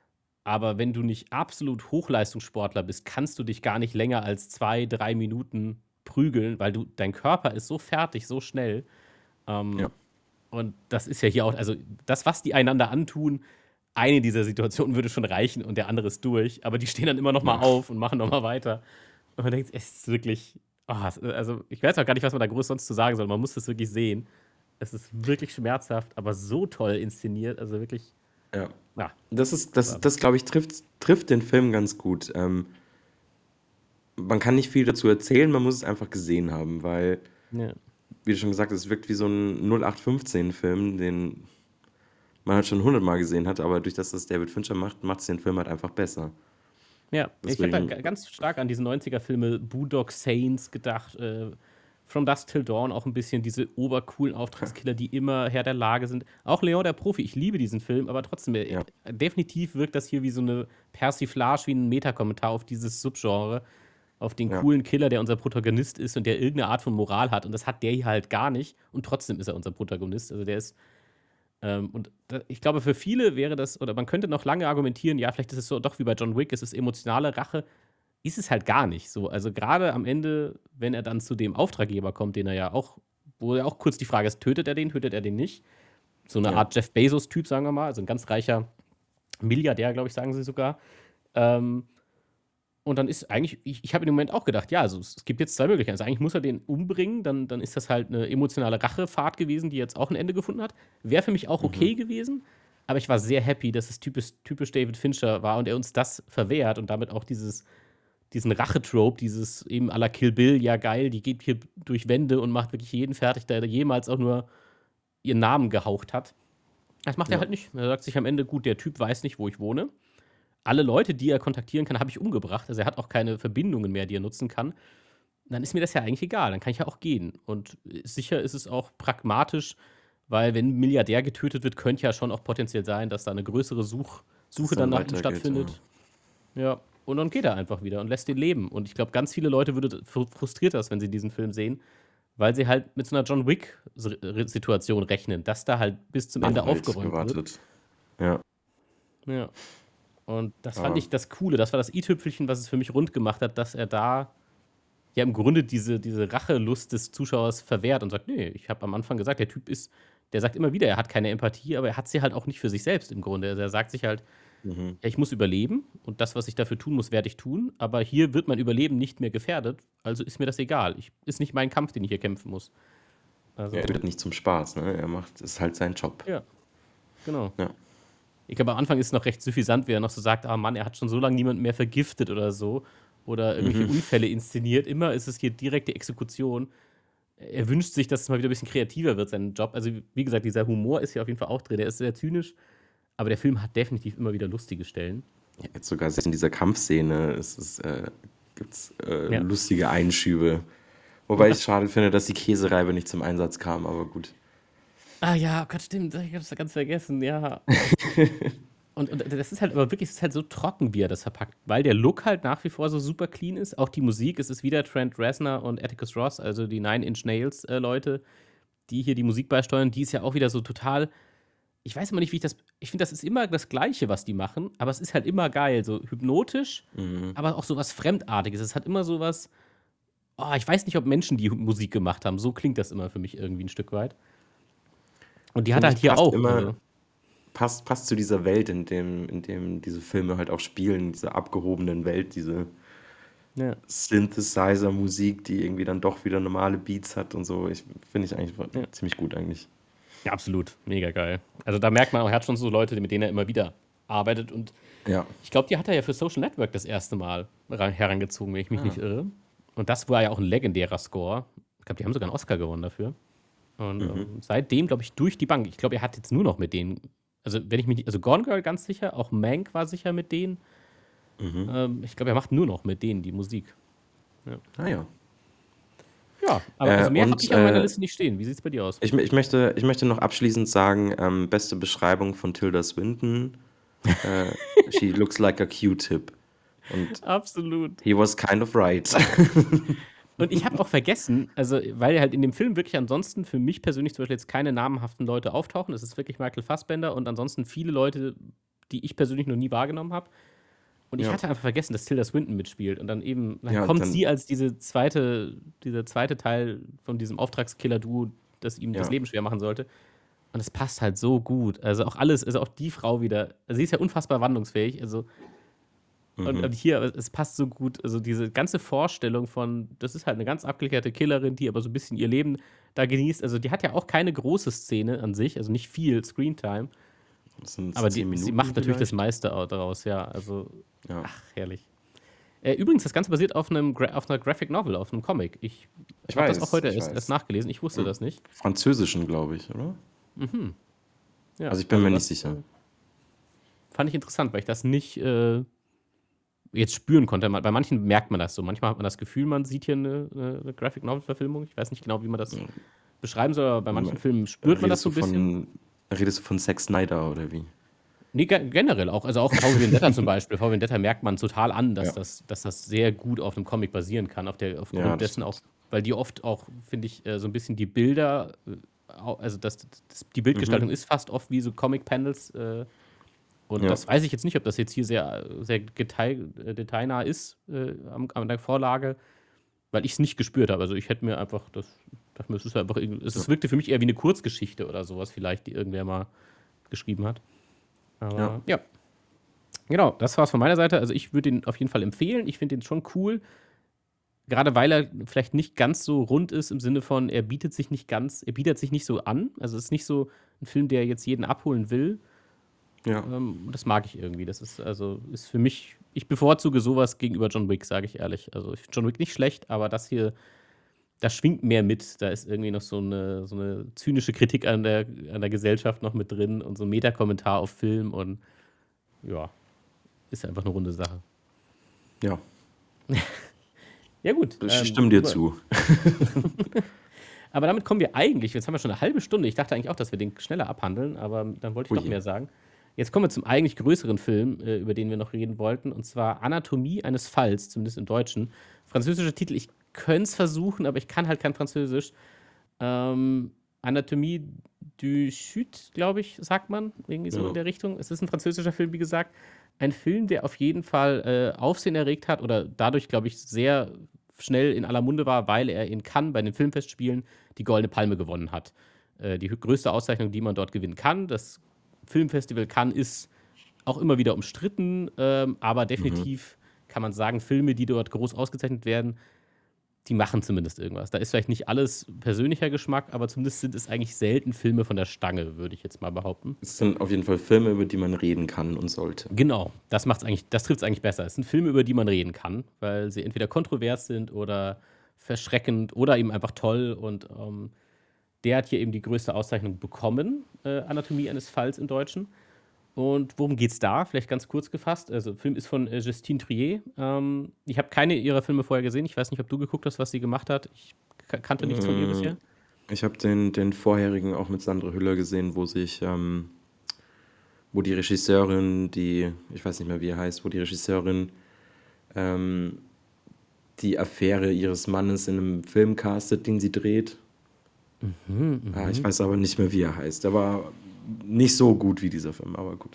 aber wenn du nicht absolut Hochleistungssportler bist, kannst du dich gar nicht länger als zwei, drei Minuten prügeln, weil du, dein Körper ist so fertig, so schnell. Ähm, Ja. Und das ist ja hier auch, also das, was die einander antun, eine dieser Situationen würde schon reichen und der andere ist durch, aber die stehen dann immer noch mal Ja. auf und machen noch mal weiter. Und man denkt, es ist wirklich, oh, es- also ich weiß auch gar nicht, was man da groß sonst zu sagen soll. Man muss das wirklich sehen. Es ist wirklich schmerzhaft, aber so toll inszeniert, also wirklich, Ja. ja, Das ist, das, das glaube ich, trifft, trifft den Film ganz gut. Ähm, man kann nicht viel dazu erzählen, man muss es einfach gesehen haben, weil, ja. wie du schon gesagt hast, es wirkt wie so ein null acht fünfzehn-Film, den man halt schon hundertmal gesehen hat, aber durch das, dass David Fincher macht, macht es den Film halt einfach besser. Ja, ich habe da Deswegen, ga- ganz stark an diese neunziger-Filme Boondock Saints gedacht, äh, From Dusk Till Dawn auch ein bisschen, diese obercoolen Auftragskiller, die immer Herr der Lage sind. Auch Leon der Profi, ich liebe diesen Film, aber trotzdem, äh, ja, definitiv wirkt das hier wie so eine Persiflage, wie ein Metakommentar auf dieses Subgenre, auf den ja, coolen Killer, der unser Protagonist ist und der irgendeine Art von Moral hat. Und das hat der hier halt gar nicht. Und trotzdem ist er unser Protagonist. Also der ist ähm, und da, ich glaube, für viele wäre das, oder man könnte noch lange argumentieren, ja, vielleicht ist es so doch wie bei John Wick, es ist emotionale Rache. Ist es halt gar nicht so. Also gerade am Ende, wenn er dann zu dem Auftraggeber kommt, den er ja auch, wo ja auch kurz die Frage ist, tötet er den, tötet er den nicht? So eine ja, Art Jeff Bezos-Typ, sagen wir mal, also ein ganz reicher Milliardär, glaube ich, sagen sie sogar. Ähm, und dann ist eigentlich, ich, ich habe in dem Moment auch gedacht, ja, also es, es gibt jetzt zwei Möglichkeiten. Also eigentlich muss er den umbringen, dann, dann ist das halt eine emotionale Rachefahrt gewesen, die jetzt auch ein Ende gefunden hat. Wäre für mich auch mhm, okay gewesen, aber ich war sehr happy, dass es typisch, typisch David Fincher war und er uns das verwehrt und damit auch dieses, diesen Rachetrope, dieses eben à la Kill Bill, ja geil, die geht hier durch Wände und macht wirklich jeden fertig, der jemals auch nur ihren Namen gehaucht hat. Das macht er ja, halt nicht. Er sagt sich am Ende, gut, der Typ weiß nicht, wo ich wohne. Alle Leute, die er kontaktieren kann, habe ich umgebracht. Also er hat auch keine Verbindungen mehr, die er nutzen kann. Dann ist mir das ja eigentlich egal. Dann kann ich ja auch gehen. Und sicher ist es auch pragmatisch, weil wenn ein Milliardär getötet wird, könnte ja schon auch potenziell sein, dass da eine größere Such dass Suche es dann dann nach ihm weitergeht, ja. stattfindet. Ja. Und dann geht er einfach wieder und lässt ihn leben. Und ich glaube, ganz viele Leute würde fr- frustriert das, wenn sie diesen Film sehen, weil sie halt mit so einer John Wick-Situation rechnen, dass da halt bis zum Ende Anwalt aufgeräumt wird. gewartet. Ja, Ja. Und das fand aber ich das Coole. Das war das i-Tüpfelchen, was es für mich rund gemacht hat, dass er da ja im Grunde diese, diese Rachelust des Zuschauers verwehrt und sagt, nee, ich habe am Anfang gesagt, der Typ ist, der sagt immer wieder, er hat keine Empathie, aber er hat sie halt auch nicht für sich selbst im Grunde. Also, er sagt sich halt: Mhm. „Ja, ich muss überleben und das, was ich dafür tun muss, werde ich tun, aber hier wird mein Überleben nicht mehr gefährdet, also ist mir das egal. Ich ist nicht mein Kampf, den ich hier kämpfen muss.“ Ja, er Also, tut nicht zum Spaß, ne? Er macht ist halt sein Job. ja, genau. Ja. Ich glaube, am Anfang ist es noch recht suffisant, wie er noch so sagt: „Ah Mann, er hat schon so lange niemanden mehr vergiftet oder so oder irgendwelche Mhm. Unfälle inszeniert. Immer ist es hier direkte Exekution.“ Er wünscht sich, dass es mal wieder ein bisschen kreativer wird, sein Job. Also, wie gesagt, dieser Humor ist hier auf jeden Fall auch drin. Der ist sehr zynisch, aber der Film hat definitiv immer wieder lustige Stellen. Ja, jetzt sogar selbst in dieser Kampfszene ist es, äh, gibt's äh, Ja. lustige Einschübe. Wobei ich schade finde, dass die Käsereibe nicht zum Einsatz kam, aber gut. Ah ja, Gott, stimmt. Ich habe das ganz vergessen, ja. Und und das ist halt aber wirklich, es ist halt so trocken, wie er das verpackt, weil der Look halt nach wie vor so super clean ist. Auch die Musik, es ist wieder Trent Reznor und Atticus Ross, also die Nine Inch Nails, äh, Leute, die hier die Musik beisteuern. Die ist ja auch wieder so total, ich weiß immer nicht, wie ich das, ich finde, das ist immer das Gleiche, was die machen, aber es ist halt immer geil, so hypnotisch, Mhm. aber auch so was Fremdartiges. Es hat immer so was, oh, ich weiß nicht, ob Menschen die Musik gemacht haben. So klingt das immer für mich irgendwie ein Stück weit. Und die hat er Finde halt ich, hier passt auch, immer also, passt passt zu dieser Welt, in dem in dem diese Filme halt auch spielen, dieser abgehobenen Welt, diese ja, Synthesizer-Musik, die irgendwie dann doch wieder normale Beats hat und so. Ich finde ich eigentlich ja. ziemlich gut eigentlich. Ja, absolut. Mega geil. Also, da merkt man auch, er hat schon so Leute, mit denen er immer wieder arbeitet und Ja. ich glaube, die hat er ja für Social Network das erste Mal ra herangezogen, wenn ich mich Ah. nicht irre. Und das war ja auch ein legendärer Score. Ich glaube, die haben sogar einen Oscar gewonnen dafür. Und, Mhm. ähm, seitdem, glaube ich, durch die Bank. Ich glaube, er hat jetzt nur noch mit denen, also, wenn ich mich nicht, also, Gone Girl ganz sicher, auch Mank war sicher mit denen. Mhm. Ähm, ich glaube, er macht nur noch mit denen die Musik. Ja. Ah ja. Ja, aber Äh, also, mehr habe und, ich auf meiner äh, Liste nicht stehen. Wie sieht's bei dir aus? ich ich möchte ich möchte noch abschließend sagen, ähm, beste Beschreibung von Tilda Swinton, äh, „She looks like a Q-tip“ und Absolut. he was kind of right. Und ich habe auch vergessen, also, weil halt in dem Film wirklich ansonsten für mich persönlich zum Beispiel jetzt keine namhaften Leute auftauchen. Es ist wirklich Michael Fassbender und ansonsten viele Leute, die ich persönlich noch nie wahrgenommen habe. Und ich Ja. hatte einfach vergessen, dass Tilda Swinton mitspielt. Und dann eben, dann Ja, kommt dann sie als diese zweite, dieser zweite Teil von diesem Auftragskiller-Duo, das ihm das ja. Leben schwer machen sollte. Und es passt halt so gut. Also auch alles, also auch die Frau wieder. Also sie ist ja unfassbar wandlungsfähig. Also, und, Mhm. und hier, es passt so gut. Also diese ganze Vorstellung von, das ist halt eine ganz abgeklärte Killerin, die aber so ein bisschen ihr Leben da genießt. Also die hat ja auch keine große Szene an sich, also nicht viel Screentime. Das sind Aber die, zehn sie Minuten macht natürlich das vielleicht? meiste au- daraus, ja. Also, Ja. ach, herrlich. Äh, übrigens, das Ganze basiert auf, einem Gra auf einer Graphic Novel, auf einem Comic. Ich Ich habe das auch weiß, heute ich erst, erst weiß. nachgelesen. Ich wusste Im das nicht. Französischen, glaube ich, oder? Mhm. Ja, Also, ich bin also mir nicht das sicher. äh, fand ich interessant, weil ich das nicht äh, jetzt spüren konnte. Bei manchen merkt man das so. Manchmal hat man das Gefühl, man sieht hier eine, eine, eine Graphic Novel-Verfilmung. Ich weiß nicht genau, wie man das beschreiben soll, aber bei manchen Filmen spürt man das Redest so du ein bisschen. von redest du von Zack Snyder oder wie? Nee, ge generell auch. Also auch V Vendetta zum Beispiel. V Vendetta merkt man total an, dass Ja. das, dass das sehr gut auf einem Comic basieren kann. Auf der, Ja, aufgrund das dessen auch, stimmt. weil die oft auch, finde ich, äh, so ein bisschen die Bilder, äh, au- also das, das, die Bildgestaltung Mhm. ist fast oft wie so Comic-Panels. Äh, und Ja. das weiß ich jetzt nicht, ob das jetzt hier sehr, sehr detail, äh, detailnah ist äh, am, an der Vorlage, weil ich es nicht gespürt habe. Also ich hätte mir einfach das, dachte mir, es ist einfach, irgend- es Ja. es wirkte für mich eher wie eine Kurzgeschichte oder sowas vielleicht, die irgendwer mal geschrieben hat. Ja. Aber ja. Genau, das war's von meiner Seite. Also, ich würde ihn auf jeden Fall empfehlen. Ich finde ihn schon cool, gerade weil er vielleicht nicht ganz so rund ist im Sinne von, er bietet sich nicht ganz er bietet sich nicht so an. Also, es ist nicht so ein Film, der jetzt jeden abholen will. Ja. Ähm, das mag ich irgendwie. Das ist also ist für mich, ich bevorzuge sowas gegenüber John Wick, sage ich ehrlich. Also, ich finde John Wick nicht schlecht, aber das hier, da schwingt mehr mit. Da ist irgendwie noch so eine so 'ne zynische Kritik an der an der Gesellschaft noch mit drin und so 'n Metakommentar auf Film und ja, ist einfach eine runde Sache. Ja. Ja gut, Ich ähm, stimme dir über zu. aber damit kommen wir eigentlich, jetzt haben wir schon eine halbe Stunde. Ich dachte eigentlich auch, dass wir den schneller abhandeln, aber dann wollte ich Oh doch je. mehr sagen. Jetzt kommen wir zum eigentlich größeren Film, äh, über den wir noch reden wollten, und zwar „Anatomie eines Falls“, zumindest im Deutschen. Französischer Titel, ich könnte es versuchen, aber ich kann halt kein Französisch. Ähm, „Anatomie du Chute“, glaube ich, sagt man, irgendwie so in Ja. der Richtung. Es ist ein französischer Film, wie gesagt. Ein Film, der auf jeden Fall, äh, Aufsehen erregt hat oder dadurch, glaube ich, sehr schnell in aller Munde war, weil er in Cannes bei den Filmfestspielen die Goldene Palme gewonnen hat. äh, die hö größte Auszeichnung, die man dort gewinnen kann. Das Filmfestival Cannes ist auch immer wieder umstritten, ähm, aber Mhm. definitiv kann man sagen, Filme, die dort groß ausgezeichnet werden, die machen zumindest irgendwas. Da ist vielleicht nicht alles persönlicher Geschmack, aber zumindest sind es eigentlich selten Filme von der Stange, würde ich jetzt mal behaupten. Es sind auf jeden Fall Filme, über die man reden kann und sollte. Genau, das macht's eigentlich das trifft's eigentlich besser. Es sind Filme, über die man reden kann, weil sie entweder kontrovers sind oder verschreckend oder eben einfach toll und, ähm, der hat hier eben die größte Auszeichnung bekommen, äh, „Anatomie eines Falls“ im Deutschen. Und worum geht's da? Vielleicht ganz kurz gefasst. Also, der Film ist von, äh, Justine Triet. Ähm, ich habe keine ihrer Filme vorher gesehen. Ich weiß nicht, ob du geguckt hast, was sie gemacht hat. Ich ka kannte nichts von ihr Hm, bisher. ich habe den den vorherigen auch mit Sandra Hüller gesehen, wo sich, ähm wo die Regisseurin, die ich weiß nicht mehr, wie er heißt, wo die Regisseurin, ähm, die Affäre ihres Mannes in 'nem Film castet, den sie dreht. Mhm, Ah, ich mhm. weiß aber nicht mehr, wie er heißt. Der war nicht so gut wie dieser Film, aber gut.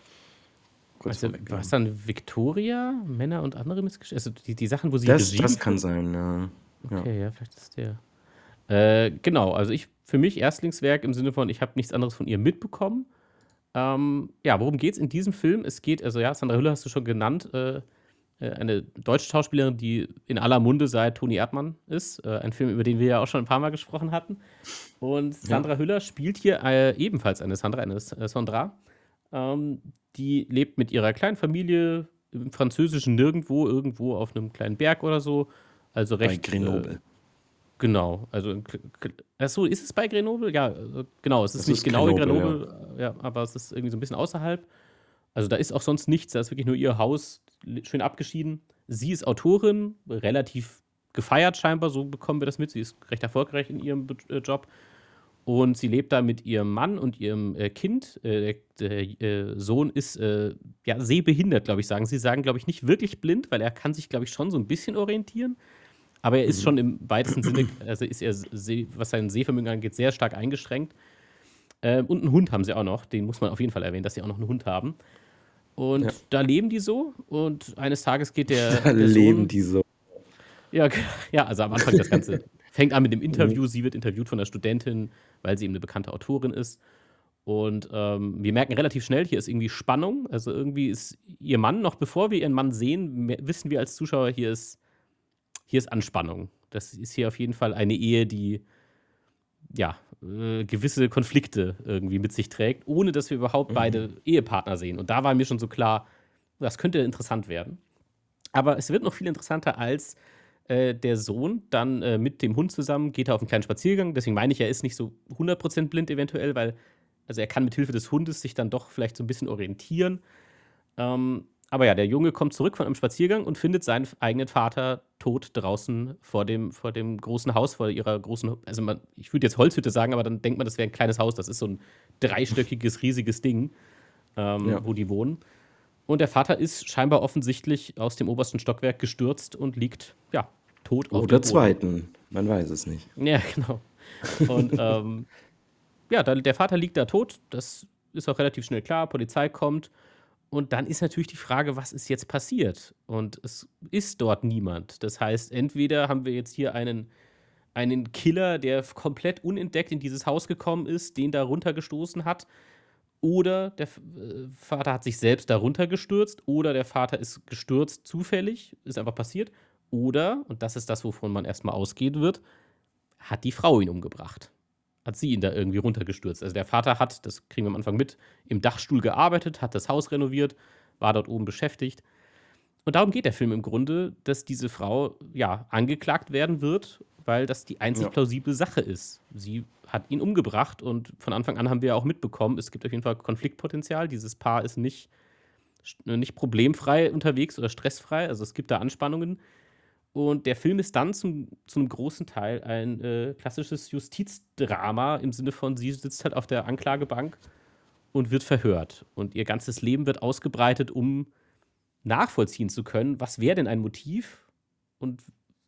Kurz Also, war's vorweggenommen. dann Victoria? Männer und andere Missgesch also, die die Sachen, wo sie Das Regie das geführt kann sein, ja. Ja. Okay, ja, vielleicht ist der. Äh, genau, also ich für mich Erstlingswerk im Sinne von, ich habe nichts anderes von ihr mitbekommen. Ähm, ja, worum geht's in diesem Film? Es geht also ja, Sandra Hüller hast du schon genannt, äh, äh, eine deutsche Schauspielerin, die in aller Munde seit Toni Erdmann ist. Äh, ein Film, über den wir ja auch schon ein paar Mal gesprochen hatten. Und Ja. Sandra Hüller spielt hier, äh, ebenfalls eine Sandra, eine S äh, Sandra. Ähm, die lebt mit ihrer kleinen Familie im französischen Nirgendwo, irgendwo auf 'nem kleinen Berg oder so. Also Bei recht, äh Grenoble. genau, also in K K ach so, ist es bei Grenoble? Ja, äh, genau, es ist Das nicht ist genau in Grenoble, ja. Grenoble, äh, ja, aber es ist irgendwie so 'n bisschen außerhalb. Also, da ist auch sonst nichts, da ist wirklich nur ihr Haus, l schön abgeschieden. Sie ist Autorin, relativ gefeiert scheinbar, so bekommen wir das mit. Sie ist recht erfolgreich in ihrem bet äh, Job und sie lebt da mit ihrem Mann und ihrem, äh, Kind. Äh, der, äh, Sohn ist, äh, ja, sehbehindert, glaube ich, sagen sie. Sie sagen, glaube ich, nicht wirklich blind, weil er kann sich, glaube ich, schon so 'n bisschen orientieren, aber er ist Mhm. schon im weitesten Sinne also, ist er s seh was sein Sehvermögen angeht, sehr stark eingeschränkt. Ähm, und 'n Hund haben sie auch noch, den muss man auf jeden Fall erwähnen, dass sie auch noch 'n Hund haben. Ja. Und da leben die so und eines Tages geht der Da der leben Sohn die so. ja, g ja, also am Anfang das Ganze fängt an mit dem Mhm. Interview. Sie wird interviewt von 'ner Studentin, weil sie eben 'ne bekannte Autorin ist. Und, ähm, wir merken relativ schnell, hier ist irgendwie Spannung. Also, irgendwie ist ihr Mann noch bevor wir ihren Mann sehen, me wissen wir als Zuschauer, hier ist hier ist Anspannung. Das ist hier auf jeden Fall eine Ehe, die, ja, äh, gewisse Konflikte irgendwie mit sich trägt, ohne dass wir überhaupt Mhm. beide Ehepartner sehen. Und da war mir schon so klar, das könnte interessant werden. Aber es wird noch viel interessanter, als, äh, der Sohn dann, äh, mit dem Hund zusammen geht er auf 'n kleinen Spaziergang. Deswegen meine ich, er ist nicht so hundert Prozent blind eventuell, weil also, er kann mit Hilfe des Hundes sich dann doch vielleicht so 'n bisschen orientieren. Ähm, aber ja, der Junge kommt zurück von einem Spaziergang und findet seinen f eigenen Vater tot draußen vor dem vor dem großen Haus, vor ihrer großen also, man ich würde jetzt Holzhütte sagen, aber dann denkt man, das wäre 'n kleines Haus. Das ist so 'n dreistöckiges, riesiges Ding, ähm, Ja. wo die wohnen. Und der Vater ist scheinbar offensichtlich aus dem obersten Stockwerk gestürzt und liegt, ja, tot auf dem Oder Boden. zweiten, man weiß es nicht. Ja, genau. Und, ähm, ja, dann der Vater liegt da tot. Das ist auch relativ schnell klar. Polizei kommt und dann ist natürlich die Frage: „Was ist jetzt passiert?“ Und es ist dort niemand. Das heißt, entweder haben wir jetzt hier einen einen Killer, der f komplett unentdeckt in dieses Haus gekommen ist, den da runtergestoßen hat, oder der V äh, Vater hat sich selbst da runtergestürzt, oder der Vater ist gestürzt zufällig, ist einfach passiert, oder, und das ist das, wovon man erst mal ausgehen wird, hat die Frau ihn umgebracht. Hat sie ihn da irgendwie runtergestürzt. Also, der Vater hat, das kriegen wir am Anfang mit, im Dachstuhl gearbeitet, hat das Haus renoviert, war dort oben beschäftigt. Und darum geht der Film im Grunde, dass diese Frau, ja, angeklagt werden wird, weil das die einzig Ja. plausible Sache ist. Sie hat ihn umgebracht und von Anfang an haben wir ja auch mitbekommen, es gibt auf jeden Fall Konfliktpotenzial. Dieses Paar ist nicht sch nicht problemfrei unterwegs oder stressfrei. Also, es gibt da Anspannungen. Und der Film ist dann zum zu 'nem großen Teil ein, äh, klassisches Justizdrama im Sinne von, sie sitzt halt auf der Anklagebank und wird verhört. Und ihr ganzes Leben wird ausgebreitet, um nachvollziehen zu können, was wäre denn ein Motiv und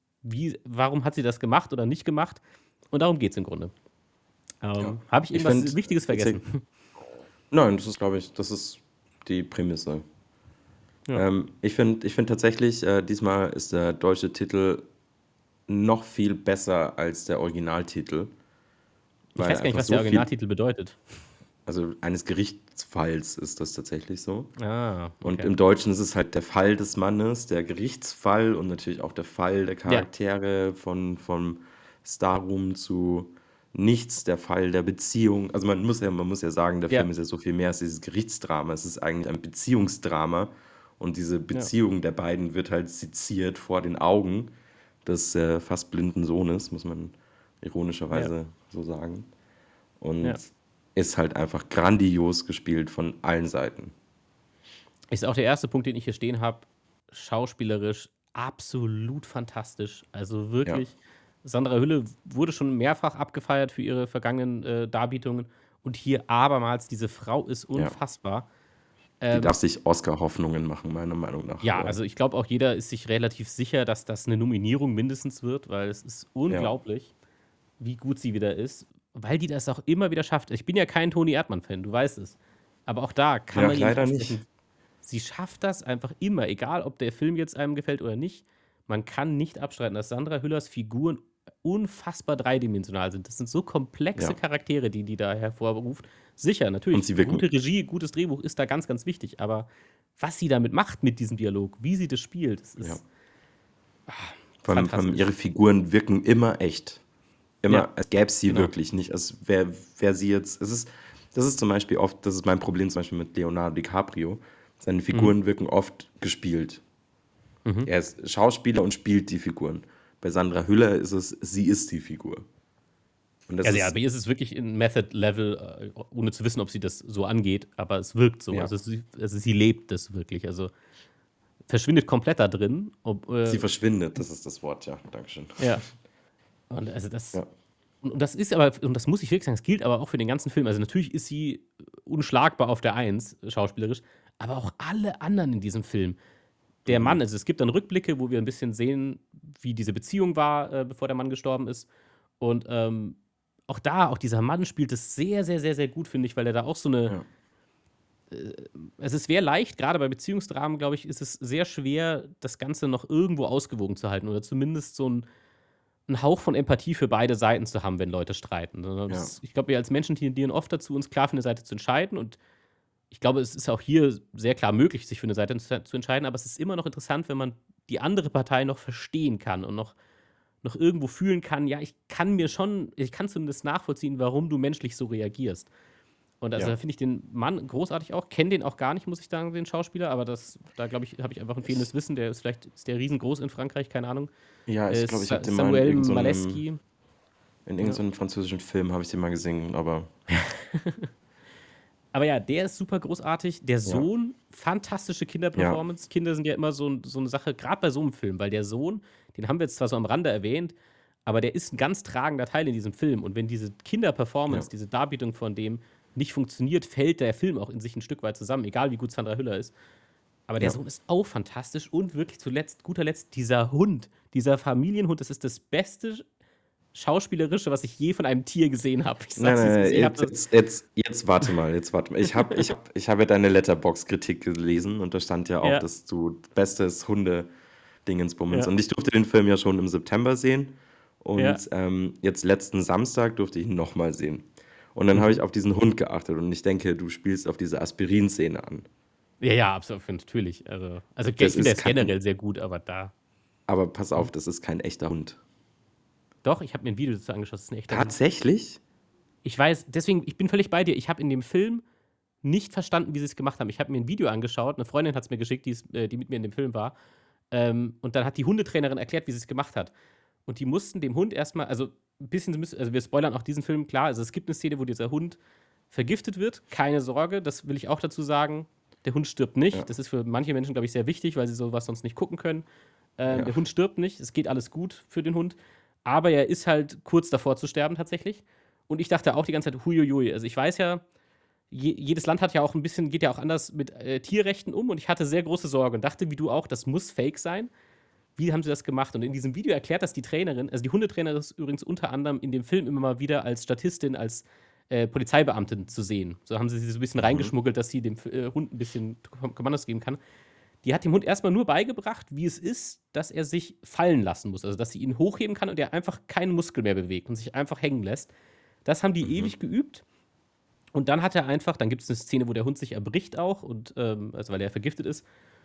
wie warum hat sie das gemacht oder nicht gemacht? Und darum geht's im Grunde. Ja. Ähm, habe ich Ich irgendwas finde, Wichtiges erzähl vergessen? Nein, das ist, glaube ich das ist die Prämisse. Ja. Ähm, ich finde ich finde tatsächlich, äh, diesmal ist der deutsche Titel noch viel besser als der Originaltitel. Ich weil weiß gar nicht, einfach was der so viel, Originaltitel bedeutet. also eines Gerichtsfalls ist das tatsächlich so. Ah, Und okay. im Deutschen ist es halt der Fall des Mannes, der Gerichtsfall und natürlich auch der Fall der Ja, Charaktere von vom Starroom zu nichts, der Fall der Beziehung. Also man muss ja, man muss ja sagen, der Film ja, ist ja so viel mehr als dieses Gerichtsdrama. Es ist eigentlich ein Beziehungsdrama und diese ja, Beziehung der beiden wird halt seziert vor den Augen des äh, fast blinden Sohnes, muss man ja, ironischerweise so sagen. Und ja. ist halt einfach grandios gespielt von allen Seiten. Ist auch der erste Punkt, den ich hier stehen habe. Schauspielerisch absolut fantastisch. Also Ja, wirklich, Sandra Hülle wurde schon mehrfach abgefeiert für ihre vergangenen äh, Darbietungen. Und hier abermals, diese Frau ist ja. unfassbar. Die Ähm, darf sich Oscar-Hoffnungen machen, meiner Meinung nach. ja, Aber also ich glaube auch jeder ist sich relativ sicher, dass das eine Nominierung mindestens wird, weil es ist ja, unglaublich, wie gut sie wieder ist, weil die das auch immer wieder schafft. Ich bin ja kein Toni Erdmann-Fan, du weißt es. Aber auch da kann ja, man ihr nicht leider nicht. absprechen. Sie schafft das einfach immer, egal ob der Film jetzt einem gefällt oder nicht. Man kann nicht abstreiten, dass Sandra Hüllers Figuren unfassbar dreidimensional sind. Das sind so komplexe Ja. Charaktere, die die da hervorruft. Sicher, Und natürlich, sie wirken, gute Regie, gutes Drehbuch ist da ganz, ganz wichtig. Aber was sie damit macht mit diesem Dialog, wie sie das spielt, das ja, ist vor allem, vor allem ihre fantastisch. Figuren wirken immer echt. Ja, Immer, als gäbe es sie genau. wirklich nicht. Als wäre wär sie jetzt. Es ist, das ist zum Beispiel oft, das ist mein Problem zum Beispiel mit Leonardo DiCaprio. Seine Mhm. Figuren wirken oft gespielt. Mhm. Er ist Schauspieler und spielt die Figuren. Bei Sandra Hüller ist es, sie ist die Figur. Und das Also ja, ist, bei ihr ist es wirklich in Method-Level, äh, ohne zu wissen, ob sie das so angeht, aber es wirkt so. ja, Also sie, also sie lebt das wirklich. Also verschwindet komplett da drin. Ob, sie äh, verschwindet, das ist das Wort, ja, Dankeschön. ja. Und also das. Ja, Und und das ist aber, und das muss ich wirklich sagen, das gilt aber auch für den ganzen Film. Also natürlich ist sie unschlagbar auf der Eins, schauspielerisch, aber auch alle anderen in diesem Film. Der Mann, mhm. also es gibt dann Rückblicke, wo wir ein bisschen sehen, wie diese Beziehung war, äh, bevor der Mann gestorben ist. Und ähm, auch da, auch dieser Mann spielt es sehr, sehr, sehr, sehr gut, finde ich, weil er da auch so eine. Ja, Es ist sehr leicht, gerade bei Beziehungsdramen, glaube ich, ist es sehr schwer, das Ganze noch irgendwo ausgewogen zu halten oder zumindest so ein 'n Hauch von Empathie für beide Seiten zu haben, wenn Leute streiten. Sondern ja, das ich glaube, wir als Menschen tendieren oft dazu, uns klar für eine Seite zu entscheiden. Und ich glaube, es ist auch hier sehr klar möglich, sich für eine Seite zu zu entscheiden, aber es ist immer noch interessant, wenn man die andere Partei noch verstehen kann und noch noch irgendwo fühlen kann: „Ja, ich kann mir schon ich kann zumindest nachvollziehen, warum du menschlich so reagierst.“ Und also, ja. da finde ich den Mann großartig auch, kenne den auch gar nicht, muss ich sagen, den Schauspieler, aber das da glaube ich, habe ich einfach ein Ich, fehlendes Wissen. Der ist vielleicht ist der riesengroß in Frankreich, keine Ahnung. ja, Äh, ich glaube, ich habe Sa den mal in Samuel irgendeinem so einem- Maleski. in irgendeinem Ja. so einem französischen Film habe ich den mal gesehen, aber Aber ja, der ist super großartig. Der ja, Sohn, fantastische ja, Kinderperformance. Kinder sind ja immer so 'n so 'ne Sache, gerade bei so einem Film, weil der Sohn, den haben wir jetzt zwar so am Rande erwähnt, aber der ist ein ganz tragender Teil in diesem Film. Und wenn diese ja, Kinderperformance, diese Darbietung von dem nicht funktioniert, fällt der Film auch in sich ein Stück weit zusammen, egal wie gut Sandra Hüller ist. Aber der ja. Sohn ist auch fantastisch und wirklich zuletzt guter Letzt dieser Hund, dieser Familienhund, das ist das beste Schauspielerische, was ich je von einem Tier gesehen habe. Ich Nein, sag's, nein, es ist. nein, Ich habe jetzt, das. jetzt, jetzt, jetzt warte mal, jetzt warte mal. Ich habe ich hab, ich hab ja deine Letterbox-Kritik gelesen und da stand ja auch, Ja, dass du bestes Hunde-Dingensbummens. ja, Und ich durfte den Film ja schon im September sehen ja. und ähm, jetzt letzten Samstag durfte ich ihn nochmal sehen. Und dann habe Mhm. ich auf diesen Hund geachtet und ich denke, du spielst auf diese Aspirin-Szene an. Ja, ja, absolut, natürlich. Also, also ge- ich Das finde, der ist ist kein, generell sehr gut, aber da. aber pass Hm? auf, das ist kein echter Hund. Doch, ich habe mir ein Video dazu angeschaut, das ist ein echter Hund. Tatsächlich? Ich weiß, deswegen, ich bin völlig bei dir. Ich habe in dem Film nicht verstanden, wie sie es gemacht haben. Ich habe mir ein Video angeschaut, eine Freundin hat es mir geschickt, die, ist, äh, die mit mir in dem Film war. Ähm, und dann hat die Hundetrainerin erklärt, wie sie es gemacht hat. Und die mussten dem Hund erstmal, also ein bisschen, sie müssen- also wir spoilern auch diesen Film, klar. Also es gibt eine Szene, wo dieser Hund vergiftet wird. Keine Sorge, das will ich auch dazu sagen. Der Hund stirbt Ja, nicht. Das ist für manche Menschen, glaube ich, sehr wichtig, weil sie sowas sonst nicht gucken können. Ähm, ja, der Hund stirbt nicht. Es geht alles gut für den Hund. Aber er ist halt kurz davor zu sterben tatsächlich. Und ich dachte auch die ganze Zeit, huiuiui. Also ich weiß ja, je, jedes Land hat ja auch ein bisschen, geht ja auch anders mit äh, Tierrechten um. Und ich hatte sehr große Sorge und dachte, wie du auch, das muss fake sein. Wie haben sie das gemacht? Und in diesem Video erklärt das die Trainerin, also die Hundetrainerin ist übrigens unter anderem in dem Film immer mal wieder als Statistin, als äh, Polizeibeamtin zu sehen. So haben sie sie so ein bisschen mhm, reingeschmuggelt, dass sie dem äh, Hund ein bisschen Kom- Kommandos geben kann. Die hat dem Hund erstmal nur beigebracht, wie es ist, dass er sich fallen lassen muss. Also, dass sie ihn hochheben kann und er einfach keinen Muskel mehr bewegt und sich einfach hängen lässt. Das haben die Mhm. ewig geübt. Und dann hat er einfach, dann gibt es eine Szene, wo der Hund sich erbricht auch, und, ähm, also weil er vergiftet ist.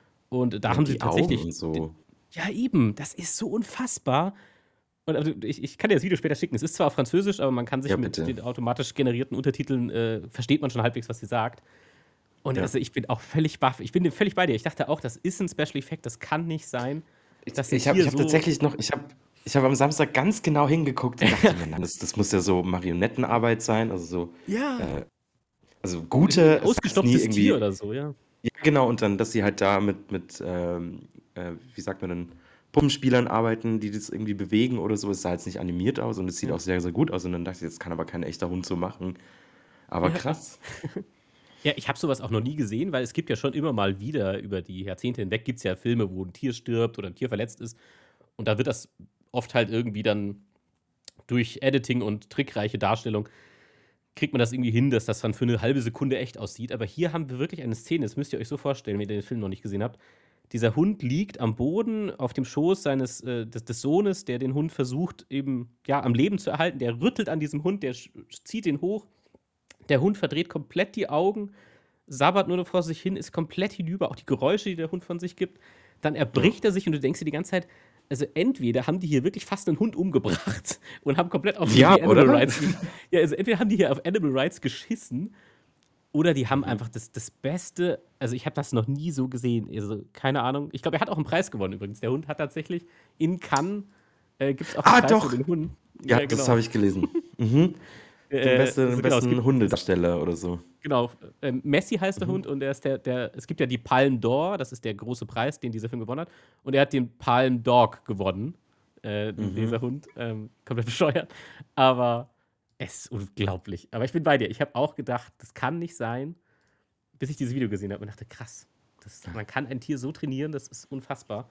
Und da Ja, haben sie die Augen tatsächlich, und d- so. ja eben, das ist so unfassbar. Und also ich, ich kann dir das Video später schicken. Es ist zwar auf Französisch, aber man kann sich Ja, mit bitte. den automatisch generierten Untertiteln, äh, versteht man schon halbwegs, was sie sagt. Und Ja. also ich bin auch völlig baff. Ich bin völlig bei dir. Ich dachte auch, das ist ein Special Effekt, das kann nicht sein, Ich, dass ein ich habe Tier ich hab so tatsächlich noch, ich habe ich hab am Samstag ganz genau hingeguckt und dachte mir, nein, das, das muss ja so Marionettenarbeit sein, also so, ja, äh, also irgendwie ein gute, es ist nie ausgestopftes Tier irgendwie, oder so, ja. ja genau, und dann, dass sie halt da mit, mit ähm, äh, wie sagt man denn, Puppenspielern arbeiten, die das irgendwie bewegen oder so, es sah jetzt nicht animiert aus und es sieht Ja, auch sehr, sehr gut aus und dann dachte ich, das kann aber kein echter Hund so machen, aber ja, ja. krass. Ja, ich habe sowas auch noch nie gesehen, weil es gibt ja schon immer mal wieder über die Jahrzehnte hinweg gibt es ja Filme, wo ein Tier stirbt oder ein Tier verletzt ist. Und da wird das oft halt irgendwie dann durch Editing und trickreiche Darstellung kriegt man das irgendwie hin, dass das dann für eine halbe Sekunde echt aussieht. Aber hier haben wir wirklich eine Szene, das müsst ihr euch so vorstellen, wenn ihr den Film noch nicht gesehen habt. Dieser Hund liegt am Boden auf dem Schoß seines äh, des, des Sohnes, der den Hund versucht, eben ja am Leben zu erhalten. Der rüttelt an diesem Hund, der sch- zieht ihn hoch. Der Hund verdreht komplett die Augen, sabbert nur noch vor sich hin, ist komplett hinüber, auch die Geräusche, die der Hund von sich gibt. Dann Ja. erbricht er sich und du denkst dir die ganze Zeit, also entweder haben die hier wirklich fast einen Hund umgebracht und haben komplett auf Ja, irgendwie Animal oder? Rights. ge- Ja, also entweder haben die hier auf Animal Rights geschissen oder die haben Mhm. einfach das, das Beste. Also ich habe das noch nie so gesehen. Also keine Ahnung. Ich glaube, er hat auch einen Preis gewonnen übrigens. Der Hund hat tatsächlich in Cannes äh, gibt es auch einen Ah, Preis für doch! den Hund. Ja, Ja, das genau. habe ich gelesen. Mhm. Den, Äh, beste, den also genau, es besten gibt es, Hundedarsteller oder so. genau, ähm, Messi heißt der Mhm. Hund und er ist der, der, es gibt ja die Palme d'Or, das ist der große Preis, den dieser Film gewonnen hat. Und er hat den Palme Dog gewonnen, äh, Mhm. dieser Hund. Ähm, komplett bescheuert. Aber es ist unglaublich. Aber ich bin bei dir. Ich habe auch gedacht, das kann nicht sein, bis ich dieses Video gesehen habe und dachte, krass, das, man kann ein Tier so trainieren, das ist unfassbar.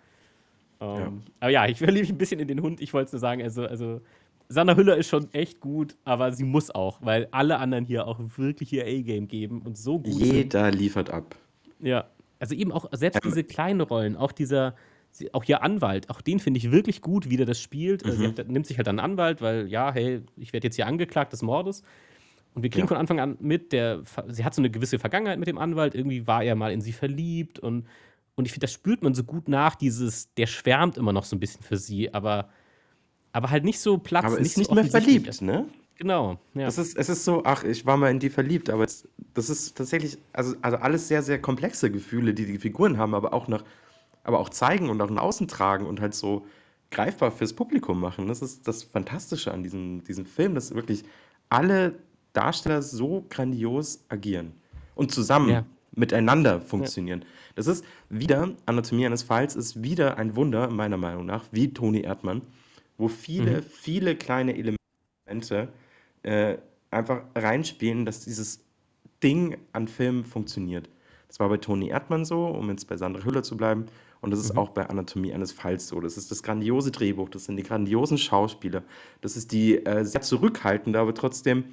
Ja. Ähm, aber ja, ich verliebe mich ein bisschen in den Hund. Ich wollte es nur sagen, also, also Sandra Hüller ist schon echt gut, aber sie muss auch, weil alle anderen hier auch wirklich ihr A-Game geben und so gut sind. Jeder liefert ab. Ja, also eben auch selbst Ähm, diese kleinen Rollen, auch dieser, sie- auch ihr Anwalt, auch den finde ich wirklich gut, wie der das spielt. Äh, Sie mhm. hat, nimmt sich halt einen Anwalt, weil ja, hey, ich werde jetzt hier angeklagt des Mordes. Und wir kriegen Ja. von Anfang an mit, der, sie hat so eine gewisse Vergangenheit mit dem Anwalt, irgendwie war er mal in sie verliebt und, und ich finde, das spürt man so gut nach, dieses, der schwärmt immer noch so ein bisschen für sie, aber, aber halt nicht so Aber Platz, nicht ist so nicht mehr offensichtlich. verliebt, ne? Genau, ja. Es ist, es ist so, ach, ich war mal in die verliebt, aber es, das ist tatsächlich, also, also alles sehr, sehr komplexe Gefühle, die die Figuren haben, aber auch nach, aber auch zeigen und auch nach außen tragen und halt so greifbar fürs Publikum machen. Das ist das Fantastische an diesem, diesem Film, dass wirklich alle Darsteller so grandios agieren und Ja, zusammen miteinander ja. funktionieren. Das ist wieder, Anatomie eines Falls ist wieder ein Wunder, meiner Meinung nach, wie Toni Erdmann, wo Mhm. viele, viele kleine Elemente äh, einfach reinspielen, dass dieses Ding an Filmen funktioniert. Das war bei Toni Erdmann so, um jetzt bei Sandra Hüller zu bleiben. Und das ist Mhm. auch bei Anatomie eines Falls so. Das ist das grandiose Drehbuch, das sind die grandiosen Schauspieler, das ist die äh, sehr zurückhaltende, aber trotzdem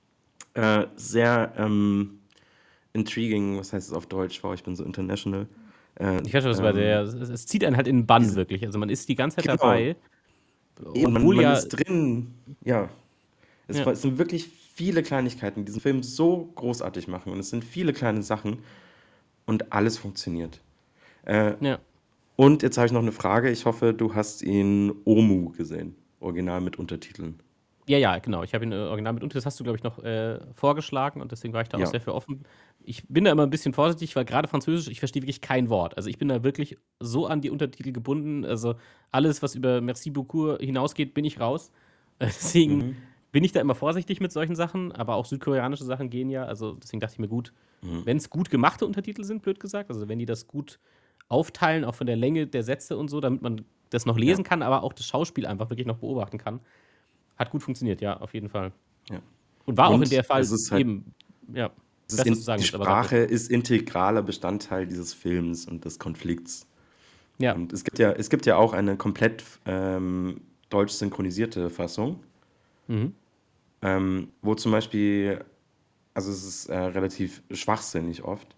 äh, sehr ähm, intriguing, was heißt es auf Deutsch? Wow, ich bin so international. Äh, Ich weiß schon, was bei der, ähm, es, es zieht einen halt in den Bann diese, wirklich. Also man ist die ganze Zeit genau, dabei, eben, man, obwohl man ja, ist drin. Ja, es, ja, war- es sind wirklich viele Kleinigkeiten, die diesen Film so großartig machen. Und es sind viele kleine Sachen und alles funktioniert. Äh, ja. und jetzt habe ich noch eine Frage. Ich hoffe, du hast ihn Omu gesehen. Original mit Untertiteln. Ja, ja, genau. Ich habe ihn äh, original mit unter, das hast du, glaube ich, noch äh, vorgeschlagen und deswegen war ich da auch Ja. sehr für offen. Ich bin da immer ein bisschen vorsichtig, weil gerade Französisch, ich verstehe wirklich kein Wort. Also ich bin da wirklich so an die Untertitel gebunden. Also alles, was über Merci beaucoup hinausgeht, bin ich raus. Äh, Deswegen Mhm. bin ich da immer vorsichtig mit solchen Sachen, aber auch südkoreanische Sachen gehen ja. Also deswegen dachte ich mir, gut, Mhm. wenn es gut gemachte Untertitel sind, blöd gesagt, also wenn die das gut aufteilen, auch von der Länge der Sätze und so, damit man das noch Ja. lesen kann, aber auch das Schauspiel einfach wirklich noch beobachten kann. Hat gut funktioniert, ja, auf jeden Fall. Ja. Und war auch in der Und es Fall ist halt, eben, ja, es ist das, was du in, sagen die willst, aber sag Sprache ruhig. ist integraler Bestandteil dieses Films und des Konflikts. Ja. Und es gibt ja, es gibt ja auch eine komplett ähm, deutsch synchronisierte Fassung, Mhm. ähm, wo zum Beispiel, also es ist äh, relativ schwachsinnig oft.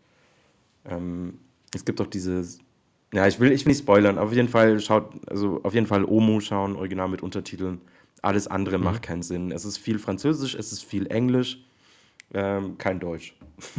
Ähm, es gibt auch dieses, ja, ich will, ich will nicht spoilern, auf jeden Fall schaut, also auf jeden Fall Omu schauen, original mit Untertiteln. Alles andere Mhm. macht keinen Sinn. Es ist viel Französisch, es ist viel Englisch, ähm, kein Deutsch.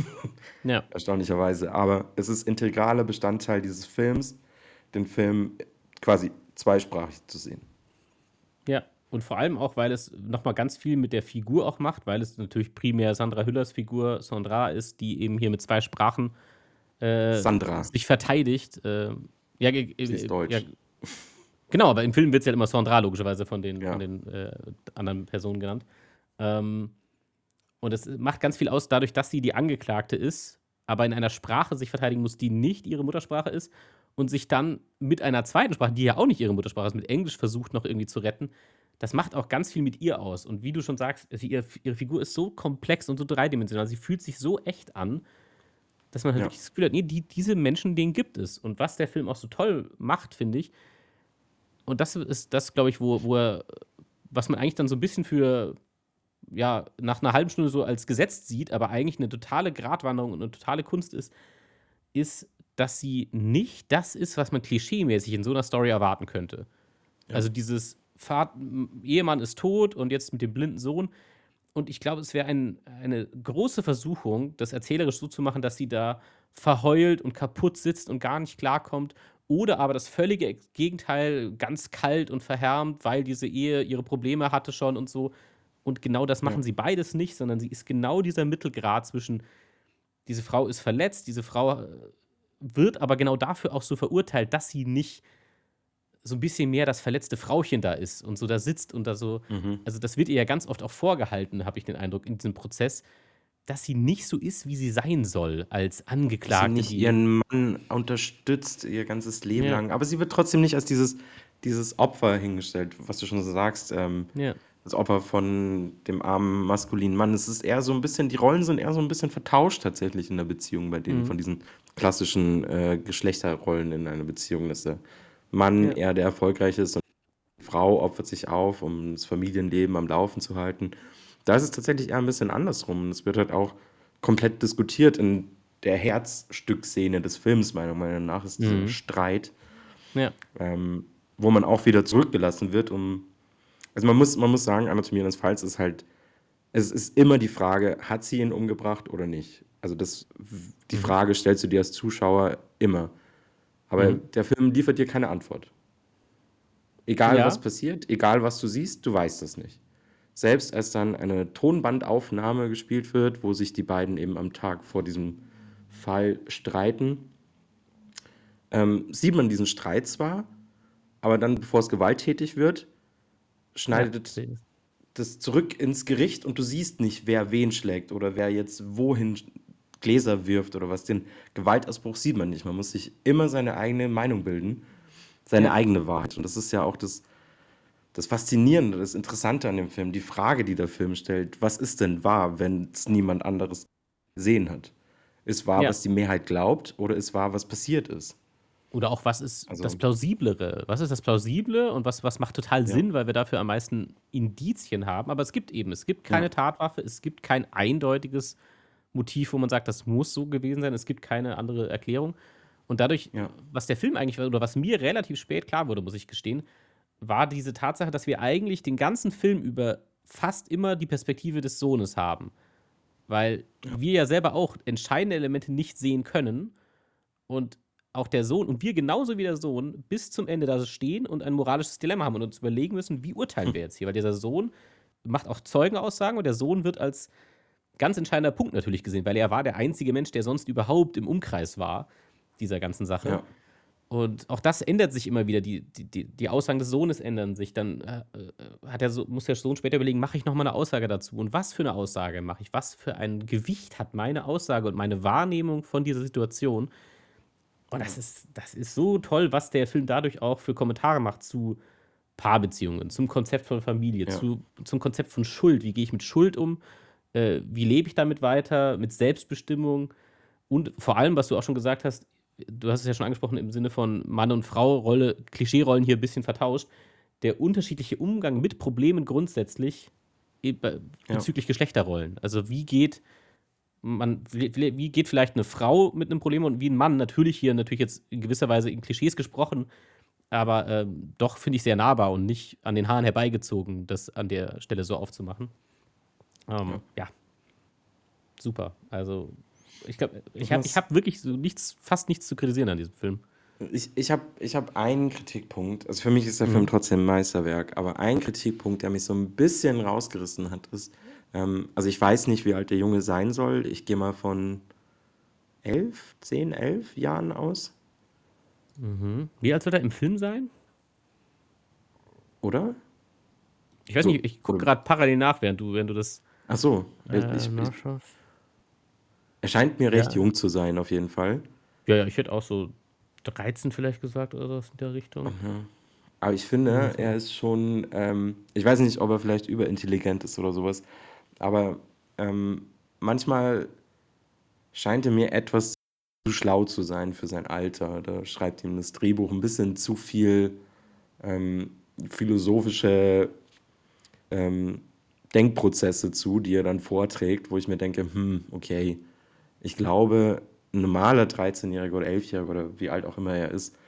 Ja. Erstaunlicherweise. Aber es ist integraler Bestandteil dieses Films, den Film quasi zweisprachig zu sehen. Ja. Und vor allem auch, weil es nochmal ganz viel mit der Figur auch macht, weil es natürlich primär Sandra Hüllers Figur Sandra ist, die eben hier mit zwei Sprachen äh, Sandra, sich verteidigt. Äh, ja, ge- sie ist äh, ja, deutsch. genau, aber im Film wird sie halt immer Sandra logischerweise von den, von Ja, den äh, anderen Personen genannt. Ähm, und es macht ganz viel aus dadurch, dass sie die Angeklagte ist, aber in einer Sprache sich verteidigen muss, die nicht ihre Muttersprache ist und sich dann mit einer zweiten Sprache, die ja auch nicht ihre Muttersprache ist, mit Englisch versucht noch irgendwie zu retten. Das macht auch ganz viel mit ihr aus. Und wie du schon sagst, sie, ihre, ihre Figur ist so komplex und so dreidimensional. Sie fühlt sich so echt an, dass man halt ja, wirklich das Gefühl hat, nee, die, diese Menschen, denen gibt es. Und was der Film auch so toll macht, finde ich, und das ist das, glaube ich, wo, wo er, was man eigentlich dann so ein bisschen für, ja, nach einer halben Stunde so als gesetzt sieht, aber eigentlich eine totale Gratwanderung und eine totale Kunst ist, ist, dass sie nicht das ist, was man klischeemäßig in so einer Story erwarten könnte. ja, Also dieses Vater, Ehemann ist tot und jetzt mit dem blinden Sohn. Und ich glaube, es wäre ein, eine große Versuchung, das erzählerisch so zu machen, dass sie da verheult und kaputt sitzt und gar nicht klarkommt. Oder aber das völlige Gegenteil, ganz kalt und verhärmt, weil diese Ehe ihre Probleme hatte schon und so. Und genau das ja, machen sie beides nicht, sondern sie ist genau dieser Mittelgrad zwischen, diese Frau ist verletzt, diese Frau äh, wird aber genau dafür auch so verurteilt, dass sie nicht so ein bisschen mehr das verletzte Frauchen da ist und so da sitzt und da so, mhm. also, das wird ihr ja ganz oft auch vorgehalten, habe ich den Eindruck, in diesem Prozess, dass sie nicht so ist, wie sie sein soll als Dass sie Angeklagte, nicht die ihren Mann unterstützt ihr ganzes Leben ja, lang. Aber sie wird trotzdem nicht als dieses, dieses Opfer hingestellt, was du schon so sagst. Ähm, ja, das Opfer von dem armen maskulinen Mann. Es ist eher so ein bisschen, die Rollen sind eher so ein bisschen vertauscht tatsächlich in der Beziehung bei denen, mhm, von diesen klassischen äh, Geschlechterrollen in einer Beziehung, dass der Mann ja, eher der Erfolgreiche ist und die Frau opfert sich auf, um das Familienleben am Laufen zu halten. Da ist es tatsächlich eher ein bisschen andersrum. Es wird halt auch komplett diskutiert in der Herzstückszene des Films, meiner Meinung nach, ist dieser mhm, Streit, ja, ähm, wo man auch wieder zurückgelassen wird, um. Also man muss, man muss sagen, Anatomie eines Falls ist halt, es ist immer die Frage, hat sie ihn umgebracht oder nicht? Also das, die mhm, Frage stellst du dir als Zuschauer immer. Aber mhm. der Film liefert dir keine Antwort. Egal was Ja, passiert, egal was du siehst, du weißt es nicht. Selbst als dann eine Tonbandaufnahme gespielt wird, wo sich die beiden eben am Tag vor diesem Fall streiten, ähm, sieht man diesen Streit zwar, aber dann, bevor es gewalttätig wird, ja, schneidet sehe ich. das zurück ins Gericht und du siehst nicht, wer wen schlägt oder wer jetzt wohin Gläser wirft oder was. Den Gewaltausbruch sieht man nicht. Man muss sich immer seine eigene Meinung bilden, seine Ja, eigene Wahrheit. Und das ist ja auch das, das Faszinierende, das Interessante an dem Film, die Frage, die der Film stellt, was ist denn wahr, wenn es niemand anderes gesehen hat? Ist wahr, ja. was die Mehrheit glaubt oder ist wahr, was passiert ist? Oder auch, was ist das Also, Plausiblere? Was ist das Plausible und was was macht total ja, Sinn, weil wir dafür am meisten Indizien haben, aber es gibt eben es gibt ja, keine Tatwaffe, es gibt kein eindeutiges Motiv, wo man sagt, das muss so gewesen sein, es gibt keine andere Erklärung. Und dadurch, ja, was der Film eigentlich oder was mir relativ spät klar wurde, muss ich gestehen, war diese Tatsache, dass wir eigentlich den ganzen Film über fast immer die Perspektive des Sohnes haben, weil ja. wir ja selber auch entscheidende Elemente nicht sehen können und auch der Sohn und wir genauso wie der Sohn bis zum Ende da stehen und ein moralisches Dilemma haben und uns überlegen müssen, wie urteilen wir jetzt hier? Weil dieser Sohn macht auch Zeugenaussagen und der Sohn wird als ganz entscheidender Punkt natürlich gesehen, weil er war der einzige Mensch, der sonst überhaupt im Umkreis war, dieser ganzen Sache. Ja. Und auch das ändert sich immer wieder. Die, die, die, die Aussagen des Sohnes ändern sich. Dann äh, äh, hat der so, muss der Sohn später überlegen, mache ich noch mal eine Aussage dazu? Und was für eine Aussage mache ich? Was für ein Gewicht hat meine Aussage und meine Wahrnehmung von dieser Situation? Und das ist, das ist so toll, was der Film dadurch auch für Kommentare macht zu Paarbeziehungen, zum Konzept von Familie, Ja. zu, zum Konzept von Schuld. Wie gehe ich mit Schuld um? Äh, wie lebe ich damit weiter? Mit Selbstbestimmung? Und vor allem, was du auch schon gesagt hast, du hast es ja schon angesprochen im Sinne von Mann und Frau, Rolle, Klischeerollen hier ein bisschen vertauscht. Der unterschiedliche Umgang mit Problemen grundsätzlich e- be- Ja. bezüglich Geschlechterrollen. Also wie geht man, wie wie geht vielleicht eine Frau mit einem Problem und wie ein Mann, natürlich hier natürlich jetzt in gewisser Weise in Klischees gesprochen, aber, ähm, doch, finde ich, sehr nahbar und nicht an den Haaren herbeigezogen, das an der Stelle so aufzumachen. Ja. Ähm, ja, super. Also, ich glaube, Ich ich habe ich muss habe wirklich so nichts fast nichts zu kritisieren an diesem Film. ich ich habe ich habe einen Kritikpunkt. Also, für mich ist der Film Mhm. trotzdem 'n Meisterwerk, aber ein Kritikpunkt, der mich so 'n bisschen rausgerissen hat, ist, ähm also, ich weiß nicht, wie alt der Junge sein soll. Ich gehe mal von elf, zehn, elf Jahren aus. Mhm. Wie alt soll der im Film sein? Oder? Ich weiß So, nicht, ich gucke oder grad parallel nach, während du während du das, ach so, ich äh, ich ich nachschaust. er scheint mir recht Ja. jung zu sein auf jeden Fall. Ja, ja, ich hätte auch so dreizehn vielleicht gesagt oder so was in der Richtung. Mhm. Aber ich Irgendwie finde, er so. ist schon, ähm ich weiß nicht, ob er vielleicht überintelligent ist oder so was, aber, ähm, manchmal scheint er mir etwas zu schlau zu sein für sein Alter. Da schreibt ihm das Drehbuch 'n bisschen zu viel, ähm, philosophische, ähm, Denkprozesse zu, die er dann vorträgt, wo ich mir denke: „Hm, okay, ich glaube, 'n normaler Dreizehnjähriger oder Elfjähriger oder wie alt auch immer er ist,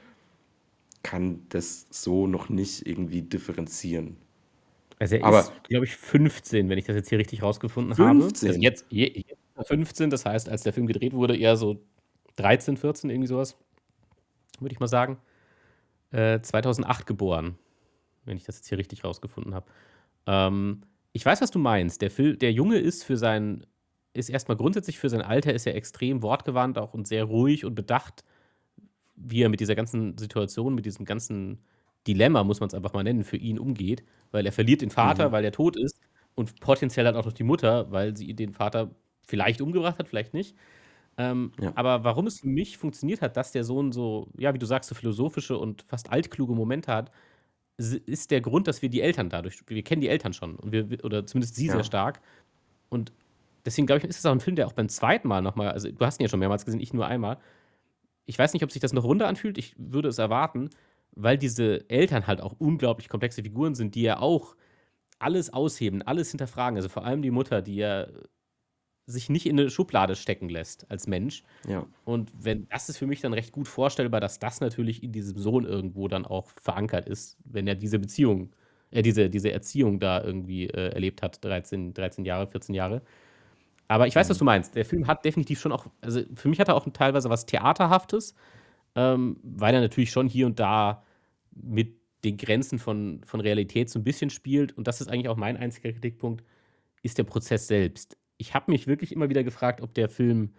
kann das so noch nicht irgendwie differenzieren.“ Also, er Aber ist, glaube ich, fünfzehn, wenn ich das jetzt hier richtig rausgefunden habe. Also, fünfzehn? jetzt je jetzt ist er fünfzehn, das heißt, als der Film gedreht wurde, eher so dreizehn, vierzehn, irgendwie so was, würde ich mal sagen. Äh, zweitausendacht geboren, wenn ich das jetzt hier richtig rausgefunden habe. Ähm, ich weiß, was du meinst. Der Fil der Junge ist für sein ist erst mal grundsätzlich für sein Alter ist er extrem wortgewandt auch und sehr ruhig und bedacht, wie er mit dieser ganzen Situation, mit diesem ganzen Dilemma, muss man's einfach mal nennen, für ihn umgeht, weil er verliert den Vater, Mhm. weil er tot ist und potenziell halt auch noch die Mutter, weil sie den Vater vielleicht umgebracht hat, vielleicht nicht. Ähm, Ja. aber warum es für mich funktioniert hat, dass der Sohn so, ja, wie du sagst, so philosophische und fast altkluge Momente hat, s ist der Grund, dass wir die Eltern dadurch wir kennen die Eltern schon und wir wir oder zumindest sie sehr Ja. stark. Und deswegen glaube ich, ist es auch 'n Film, der auch beim zweiten Mal noch mal also, du hast ihn ja schon mehrmals gesehen, ich nur einmal. Ich weiß nicht, ob sich das noch runder anfühlt, ich würde es erwarten, weil diese Eltern halt auch unglaublich komplexe Figuren sind, die ja auch alles aushebeln, alles hinterfragen. Also, vor allem die Mutter, die ja sich nicht in 'ne Schublade stecken lässt als Mensch. Ja. Und wenn das ist für mich dann recht gut vorstellbar, dass das natürlich in diesem Sohn irgendwo dann auch verankert ist, wenn er diese Beziehung äh, diese diese Erziehung da irgendwie, äh, erlebt hat, dreizehn dreizehn Jahre, vierzehn Jahre. Aber ich weiß, was Mhm. du meinst. Der Film hat definitiv schon auch also, für mich hat er auch teilweise was Theaterhaftes, ähm, weil er natürlich schon hier und da mit den Grenzen von von Realität so 'n bisschen spielt. Und das ist eigentlich auch mein einziger Kritikpunkt, ist der Prozess selbst. Ich habe mich wirklich immer wieder gefragt, ob der Film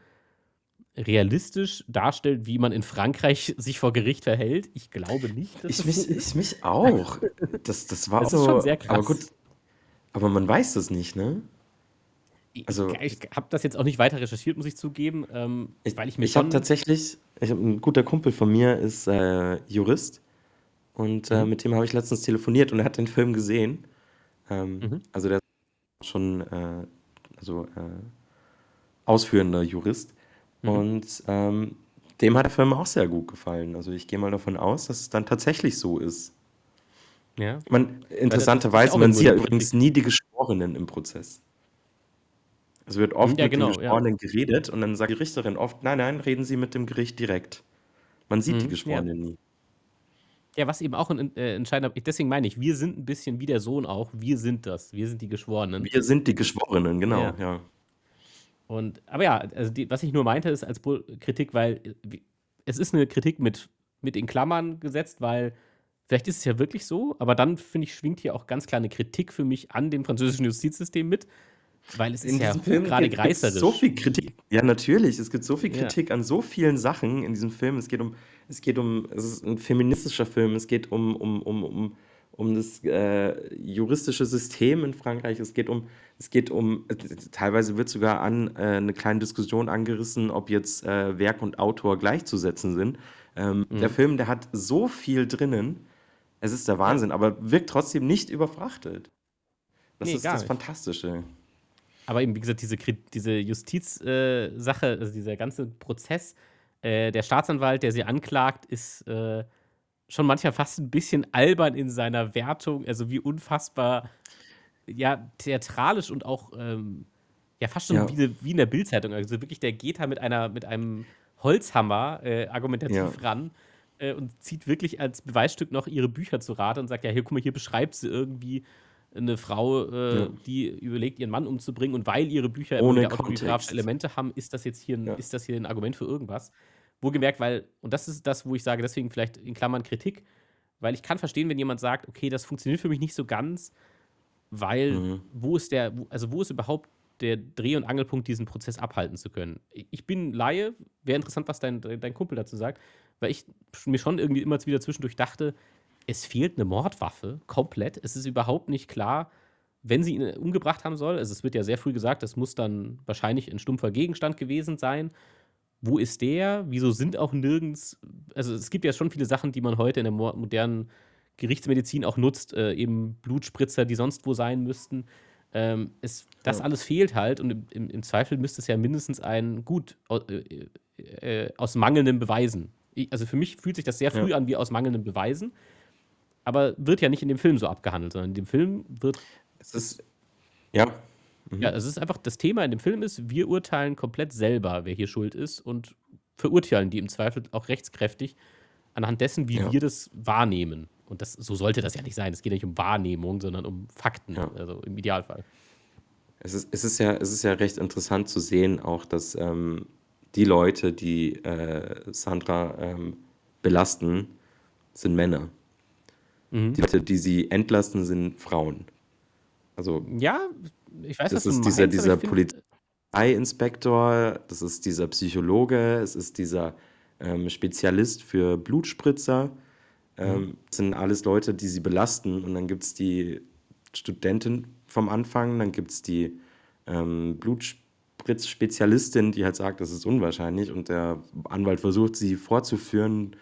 realistisch darstellt, wie man in Frankreich sich vor Gericht verhält. Ich glaube nicht, dass Ich das so mich ist. ich mich auch. Das das war auch Das ist schon so sehr aber krass. gut aber man weiß das nicht, ne? I ich Also, ich ich habe das jetzt auch nicht weiter recherchiert, muss ich zugeben, ähm, ich weil ich mir ich habe schon tatsächlich ich habe 'n guter Kumpel von mir ist, äh, Jurist und, äh, Mhm. mit dem habe ich letztens telefoniert und er hat den Film gesehen. Ähm, Mhm. also, der ist schon, äh, also, äh, ausführender Jurist Mhm. und, ähm, dem hat der Film auch sehr gut gefallen. Also, ich gehe mal davon aus, dass es dann tatsächlich so ist. Ja, Man weil da das ist ja interessanterweise auch man irgendwo sieht 'ne ja übrigens Kritik. nie die Geschworenen im Prozess. Es wird Hm, oft ja, mit den genau, ja. Geschworenen geredet und dann sagt die Richterin oft: „Nein, nein, reden Sie mit dem Gericht direkt.“ Man sieht die Mhm, ja. Geschworenen nie. Ja, was eben auch 'n 'n äh, entscheidender deswegen meine ich, wir sind 'n bisschen wie der Sohn auch. Wir sind das. Wir sind die Geschworenen. Wir sind die Geschworenen, genau, Ja. ja. Und aber ja, also, die was ich nur meinte, ist als po Kritik, weil, äh, wie es ist 'ne Kritik mit mit in Klammern gesetzt, weil vielleicht ist es ja wirklich so, aber dann, finde ich, schwingt hier auch ganz klar 'ne Kritik für mich an dem französischen Justizsystem mit, weil es ist In ja diesem Film hochgradig gibt gibt's so reißerisch, viel wie Kritik. Ja, natürlich, es gibt so viel Ja. Kritik an so vielen Sachen in diesem Film. Es geht um es geht um es ist 'n feministischer Film. Es geht um um um um um das, äh, juristische System in Frankreich. Es geht um es geht um äh, t t teilweise wird sogar an äh, 'ne kleine Diskussion angerissen, ob jetzt, äh, Werk und Autor gleichzusetzen sind. Ähm, der Mhm. Film, der hat so viel drinnen. Es ist der Ja. Wahnsinn, aber wirkt trotzdem nicht überfrachtet. Das Ne, ist gar das nicht. Fantastische. Aber eben, wie gesagt, diese Krit diese Justiz äh, Sache, also, dieser ganze Prozess, äh, der Staatsanwalt, der sie anklagt, ist, äh, schon manchmal fast 'n bisschen albern in seiner Wertung, also, wie unfassbar, ja, theatralisch und auch, ähm, ja, fast schon Ja. wie 'ne wie in der Bildzeitung. Also, wirklich, der geht da mit einer mit einem Holzhammer, äh, Ja. argumentativ ran, äh, und zieht wirklich als Beweisstück noch ihre Bücher zu Rate und sagt: „Ja, hier, guck mal, hier beschreibt sie irgendwie eine Frau, Ja. äh, die überlegt, ihren Mann umzubringen und weil ihre Bücher immer Ohne wieder autobiografische Kontext. Elemente haben, ist das jetzt hier 'n Ja. ist das hier 'n Argument für irgendwas?“ Wohlgemerkt, weil und das ist das, wo ich sage, deswegen vielleicht in Klammern Kritik, weil ich kann verstehen, wenn jemand sagt: „Okay, das funktioniert für mich nicht so ganz, weil Mhm. wo ist der wo also, wo ist überhaupt der Dreh und Angelpunkt, diesen Prozess abhalten zu können?“ I ich bin Laie, wäre interessant, was dein dein Kumpel dazu sagt, weil ich mir schon irgendwie immer wieder zwischendurch dachte, es fehlt 'ne Mordwaffe komplett. Es ist überhaupt nicht klar, wenn sie ihn äh, umgebracht haben soll. Also, es wird ja sehr früh gesagt, das muss dann wahrscheinlich 'n stumpfer Gegenstand gewesen sein. Wo ist der? Wieso sind auch nirgends also, es gibt ja schon viele Sachen, die man heute in der mo modernen Gerichtsmedizin auch nutzt, äh, eben Blutspritzer, die sonst wo sein müssten. Ähm, es das Ja. alles fehlt halt und im im im Zweifel müsste es ja mindestens ein gut, au äh, äh, aus mangelnden Beweisen. I also, für mich fühlt sich das sehr Ja. früh an wie aus mangelnden Beweisen, aber wird ja nicht in dem Film so abgehandelt, sondern in dem Film wird Es es ist ja. ja, Mhm. es ist einfach das Thema in dem Film ist, wir urteilen komplett selber, wer hier schuld ist und verurteilen die im Zweifel auch rechtskräftig anhand dessen, wie Ja. wir das wahrnehmen. Und das so sollte das ja nicht sein. Es geht ja nicht um Wahrnehmung, sondern um Fakten, Ja. also im Idealfall. Es ist es ist ja es ist ja recht interessant zu sehen auch, dass, ähm, die Leute, die, äh, Sandra, ähm, belasten, sind Männer. Mhm. Die Leute, die sie entlasten, sind Frauen. Also, Ja, ich weiß, was das du ist dieser meinst, aber ich dieser finde Polizeiinspektor, das ist dieser Psychologe, es ist dieser, ähm, Spezialist für Blutspritzer. mhm. Ähm, das sind alles Leute, die sie belasten. Und dann gibt's die Studentin vom Anfang, dann gibt's die, ähm, Blutspritzspezialistin, die halt sagt, das ist unwahrscheinlich und der Anwalt versucht, sie vorzuführen.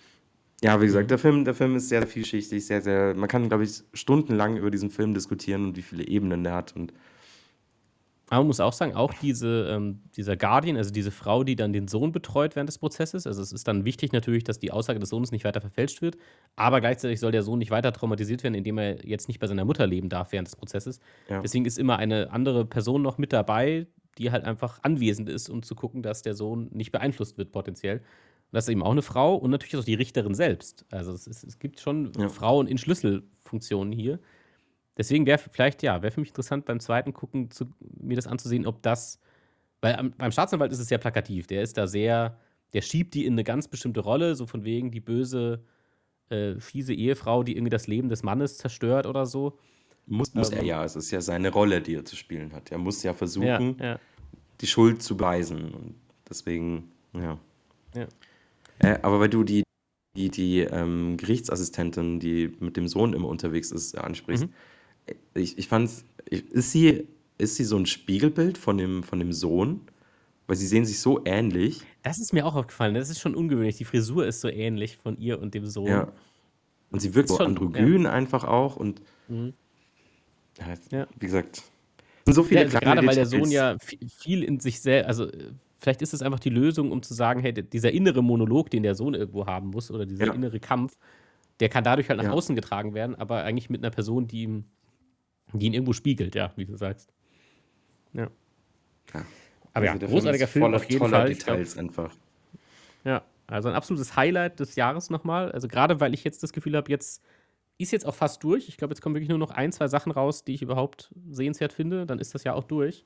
Ja, wie gesagt, Mhm. der Film der Film ist sehr vielschichtig, sehr, sehr man kann, glaube ich, stundenlang über diesen Film diskutieren und wie viele Ebenen der hat und Aber man muss auch sagen, auch diese ähm, dieser Guardian, also diese Frau, die dann den Sohn betreut während des Prozesses, also es ist dann wichtig natürlich, dass die Aussage des Sohnes nicht weiter verfälscht wird, aber gleichzeitig soll der Sohn nicht weiter traumatisiert werden, indem er jetzt nicht bei seiner Mutter leben darf während des Prozesses. ja, Deswegen ist immer eine andere Person noch mit dabei, die halt einfach anwesend ist, um zu gucken, dass der Sohn nicht beeinflusst wird potenziell. Und das ist eben auch eine Frau und natürlich auch die Richterin selbst. Also es ist es gibt schon ja, Frauen in Schlüsselfunktionen hier. Deswegen wäre vielleicht ja, wäre für mich interessant, beim zweiten Gucken zu mir das anzusehen, ob das weil am beim Staatsanwalt ist es sehr plakativ. Der ist da sehr der schiebt die in 'ne ganz bestimmte Rolle, so von wegen die böse, äh, fiese Ehefrau, die irgendwie das Leben des Mannes zerstört oder so. muss muss er Ähm, ja. Es ist ja seine Rolle, die er zu spielen hat. Er muss ja ja, versuchen, ja, die Schuld zu beweisen und deswegen ja. ja. Äh, aber weil du die die die, ähm, Gerichtsassistentin, die mit dem Sohn immer unterwegs ist, ansprichst, Mhm. äh, ich ich fand's ich ist sie ist sie so 'n Spiegelbild von dem von dem Sohn? Weil sie sehen sich so ähnlich. Das ist mir auch aufgefallen. Das ist schon ungewöhnlich. Die Frisur ist so ähnlich von ihr und dem Sohn. Ja. Und sie Das wirkt ist so schon ja. androgyn einfach auch und Mhm. ja, Ja. wie gesagt, sind so Ja, viele also kleine grade weil der Sohn Details. ja vi viel in sich sel also, äh, vielleicht ist es einfach die Lösung, um zu sagen: „Hey, d dieser innere Monolog, den der Sohn irgendwo haben muss oder dieser Ja, innere Kampf, der kann dadurch halt nach ja, außen getragen werden, aber eigentlich mit 'ner Person, die ihm die ihn irgendwo spiegelt“, ja, wie du sagst. Ja. ja. Aber ja, Also, der Film ist großartiger Film auf voller jeden toller Fall. Ich glaube Details einfach. ja, also 'n absolutes Highlight des Jahres noch mal. Also, grade weil ich jetzt das Gefühl habe, jetzt ist jetzt auch fast durch. Ich glaube, jetzt kommen wirklich nur noch ein, zwei Sachen raus, die ich überhaupt sehenswert finde, dann ist das Jahr auch durch.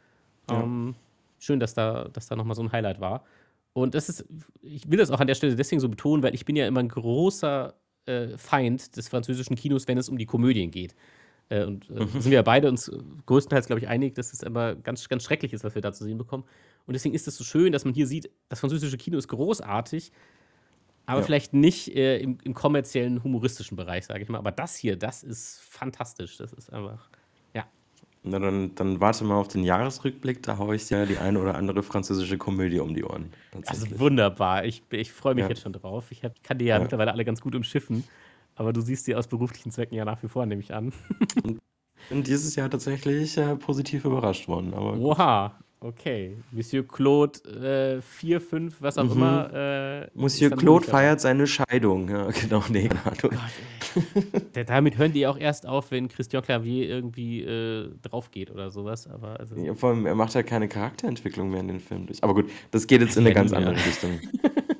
Ja. Ähm, schön, dass da dass da noch mal so 'n Highlight war. Und das ist ich will das auch an der Stelle deswegen so betonen, weil ich bin ja immer 'n großer, äh, Feind des französischen Kinos, wenn es um die Komödien geht. Äh, und, äh, Mhm. sind wir ja beide uns äh, größtenteils, glaube ich, einig, dass es immer ganz ganz schrecklich ist, was wir da zu sehen bekommen. Und deswegen ist es so schön, dass man hier sieht, das französische Kino ist großartig, aber Ja. vielleicht nicht, äh, im im kommerziellen, humoristischen Bereich, sage ich mal. Aber das hier, das ist fantastisch. Das ist einfach ja. Na, dann dann warte mal auf den Jahresrückblick, da haue ich dir die eine oder andere französische Komödie um die Ohren, Also, tatsächlich. wunderbar. Ich ich freue mich Ja, jetzt schon drauf. Ich habe kann die ja ja. mittlerweile alle ganz gut umschiffen, aber du siehst sie aus beruflichen Zwecken ja nach wie vor, nehme ich an. Und bin dieses Jahr tatsächlich, äh, positiv überrascht worden, aber gut. Oha, okay. Monsieur Claude, äh, vier, fünf, was auch immer, Mhm. äh, Monsieur ist dann wohl Claude nicht dabei. feiert seine Scheidung. Ja, genau, ne, keine Oh Ahnung. Gott, ey. Da damit hören die auch erst auf, wenn Christian Clavier irgendwie, äh, draufgeht oder so was, aber also Ja, vor allem, er macht ja keine Charakterentwicklung mehr in den Filmen durch. Aber gut, das geht ja, jetzt in sie 'ne ja nie ganz mehr. andere Richtung.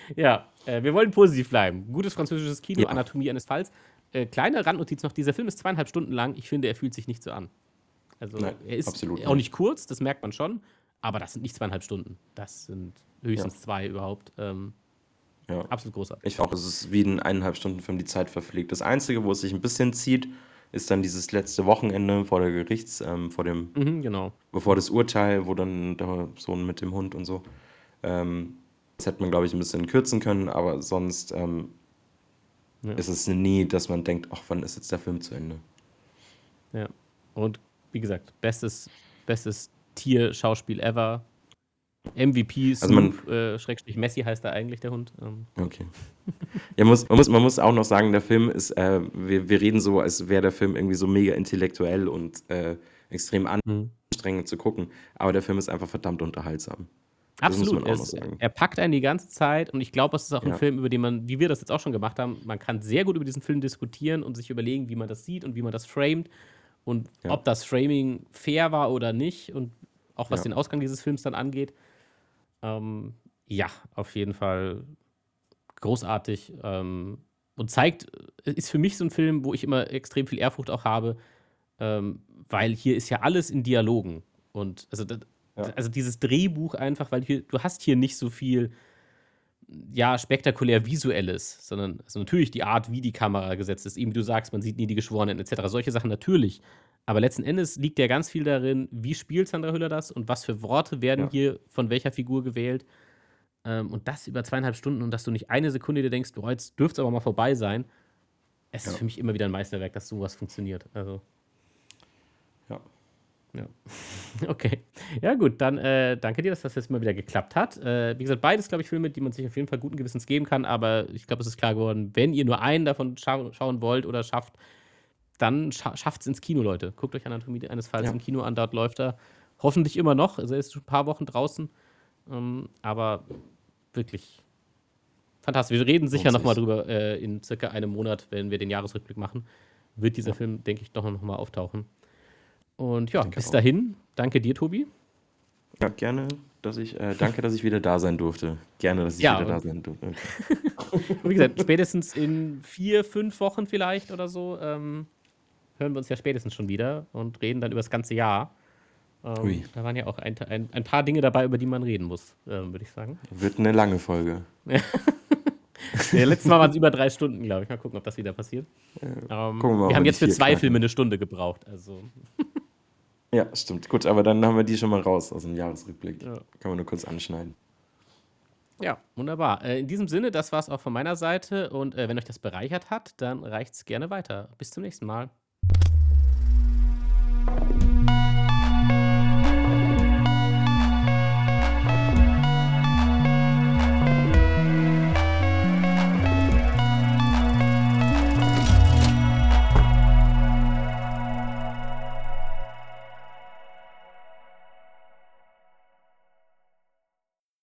Ja, äh, wir wollen positiv bleiben. Gutes französisches Kino, Ja, Anatomie eines Falls. Äh, kleine Randnotiz noch, dieser Film ist zweieinhalb Stunden lang. Ich finde, er fühlt sich nicht so an. Also nein, er ist absolut auch nicht. nicht kurz, das merkt man schon, aber das sind nicht zweieinhalb Stunden. Das sind Ja, höchstens zwei überhaupt. Ähm, ja. absolut großartig. Ich auch, es ist wie ein eineinhalb Stunden Film, die Zeit verfliegt. Das Einzige, wo es sich ein bisschen zieht, ist dann dieses letzte Wochenende vor der Gerichts, ähm, vor dem, Mhm, genau. bevor das Urteil, wo dann der Sohn mit dem Hund und so. Ähm, das hätte man, glaube ich, ein bisschen kürzen können, aber sonst ähm, Ja, ist es nie, dass man denkt, ach, wann ist jetzt der Film zu Ende? ja. Und wie gesagt, bestes, bestes Tier-Schauspiel ever. M V P, Also man, Snoop, äh, Schrägstrich Messi heißt da eigentlich der Hund. Ähm, okay. Ja, muss, man, muss, man muss auch noch sagen, der Film ist, äh, wir, wir reden so, als wäre der Film irgendwie so mega intellektuell und äh, extrem mhm. anstrengend zu gucken, aber der Film ist einfach verdammt unterhaltsam. Das muss Absolut. man Er, auch noch ist, sagen. er packt einen die ganze Zeit und ich glaube, es ist auch ein Ja, Film, über den man, wie wir das jetzt auch schon gemacht haben, man kann sehr gut über diesen Film diskutieren und sich überlegen, wie man das sieht und wie man das framet und ja, ob das Framing fair war oder nicht und auch was ja, den Ausgang dieses Films dann angeht. Ähm, ja, auf jeden Fall großartig ähm, und zeigt, äh, ist für mich so ein Film, wo ich immer extrem viel Ehrfurcht auch habe, ähm, weil hier ist ja alles in Dialogen. Und also, das, ja, also dieses Drehbuch einfach, weil hier, du hast hier nicht so viel, ja, spektakulär Visuelles, sondern also natürlich die Art, wie die Kamera gesetzt ist. Eben wie du sagst, man sieht nie die Geschworenen et cetera. Solche Sachen natürlich. Aber letzten Endes liegt ja ganz viel darin, wie spielt Sandra Hüller das und was für Worte werden ja, hier von welcher Figur gewählt. Ähm, und das über zweieinhalb Stunden und dass du nicht eine Sekunde dir denkst, boah, jetzt dürfte es aber mal vorbei sein. Es ist ja, für mich immer wieder ein Meisterwerk, dass sowas funktioniert. Also, ja. ja. Okay. Ja, gut, dann äh, danke dir, dass das jetzt mal wieder geklappt hat. Äh, wie gesagt, beides, glaube ich, Filme, die man sich auf jeden Fall guten Gewissens geben kann, aber ich glaube, es ist klar geworden, wenn ihr nur einen davon scha schauen wollt oder schafft, dann scha schafft es ins Kino, Leute. Guckt euch Anatomie eines Falls Ja, im Kino an, dort läuft er hoffentlich immer noch. Also er ist schon ein paar Wochen draußen, ähm, aber wirklich fantastisch. Wir reden sicher lohnt nochmal sich. drüber äh, in circa einem Monat, wenn wir den Jahresrückblick machen. Wird dieser Ja, Film, denke ich, doch noch mal auftauchen. Und ich ja, denke bis auch. dahin, danke dir, Tobi. Ja, gerne, dass ich, äh, danke, dass ich wieder da sein durfte. Gerne, dass ich Ja, wieder da und sein durfte. wie gesagt, spätestens in vier, fünf Wochen vielleicht oder so ähm, hören wir uns ja spätestens schon wieder und reden dann über das ganze Jahr. Ui, Ähm, da waren ja auch ein, ein, ein paar Dinge dabei, über die man reden muss, ähm, würde ich sagen. wird eine lange Folge. Ja, letztes Mal waren es über drei Stunden, glaube ich. Mal gucken, ob das wieder passiert. Ähm, Gucken wir mal, wir ob haben wir die jetzt für vier zwei knacken. Filme eine Stunde gebraucht. Also, Ja, stimmt. Gut, aber dann haben wir die schon mal raus aus dem Jahresrückblick. ja. Kann man nur kurz anschneiden. Ja, wunderbar. Äh, in diesem Sinne, das war es auch von meiner Seite. Und äh, wenn euch das bereichert hat, dann reicht es gerne weiter. Bis zum nächsten Mal.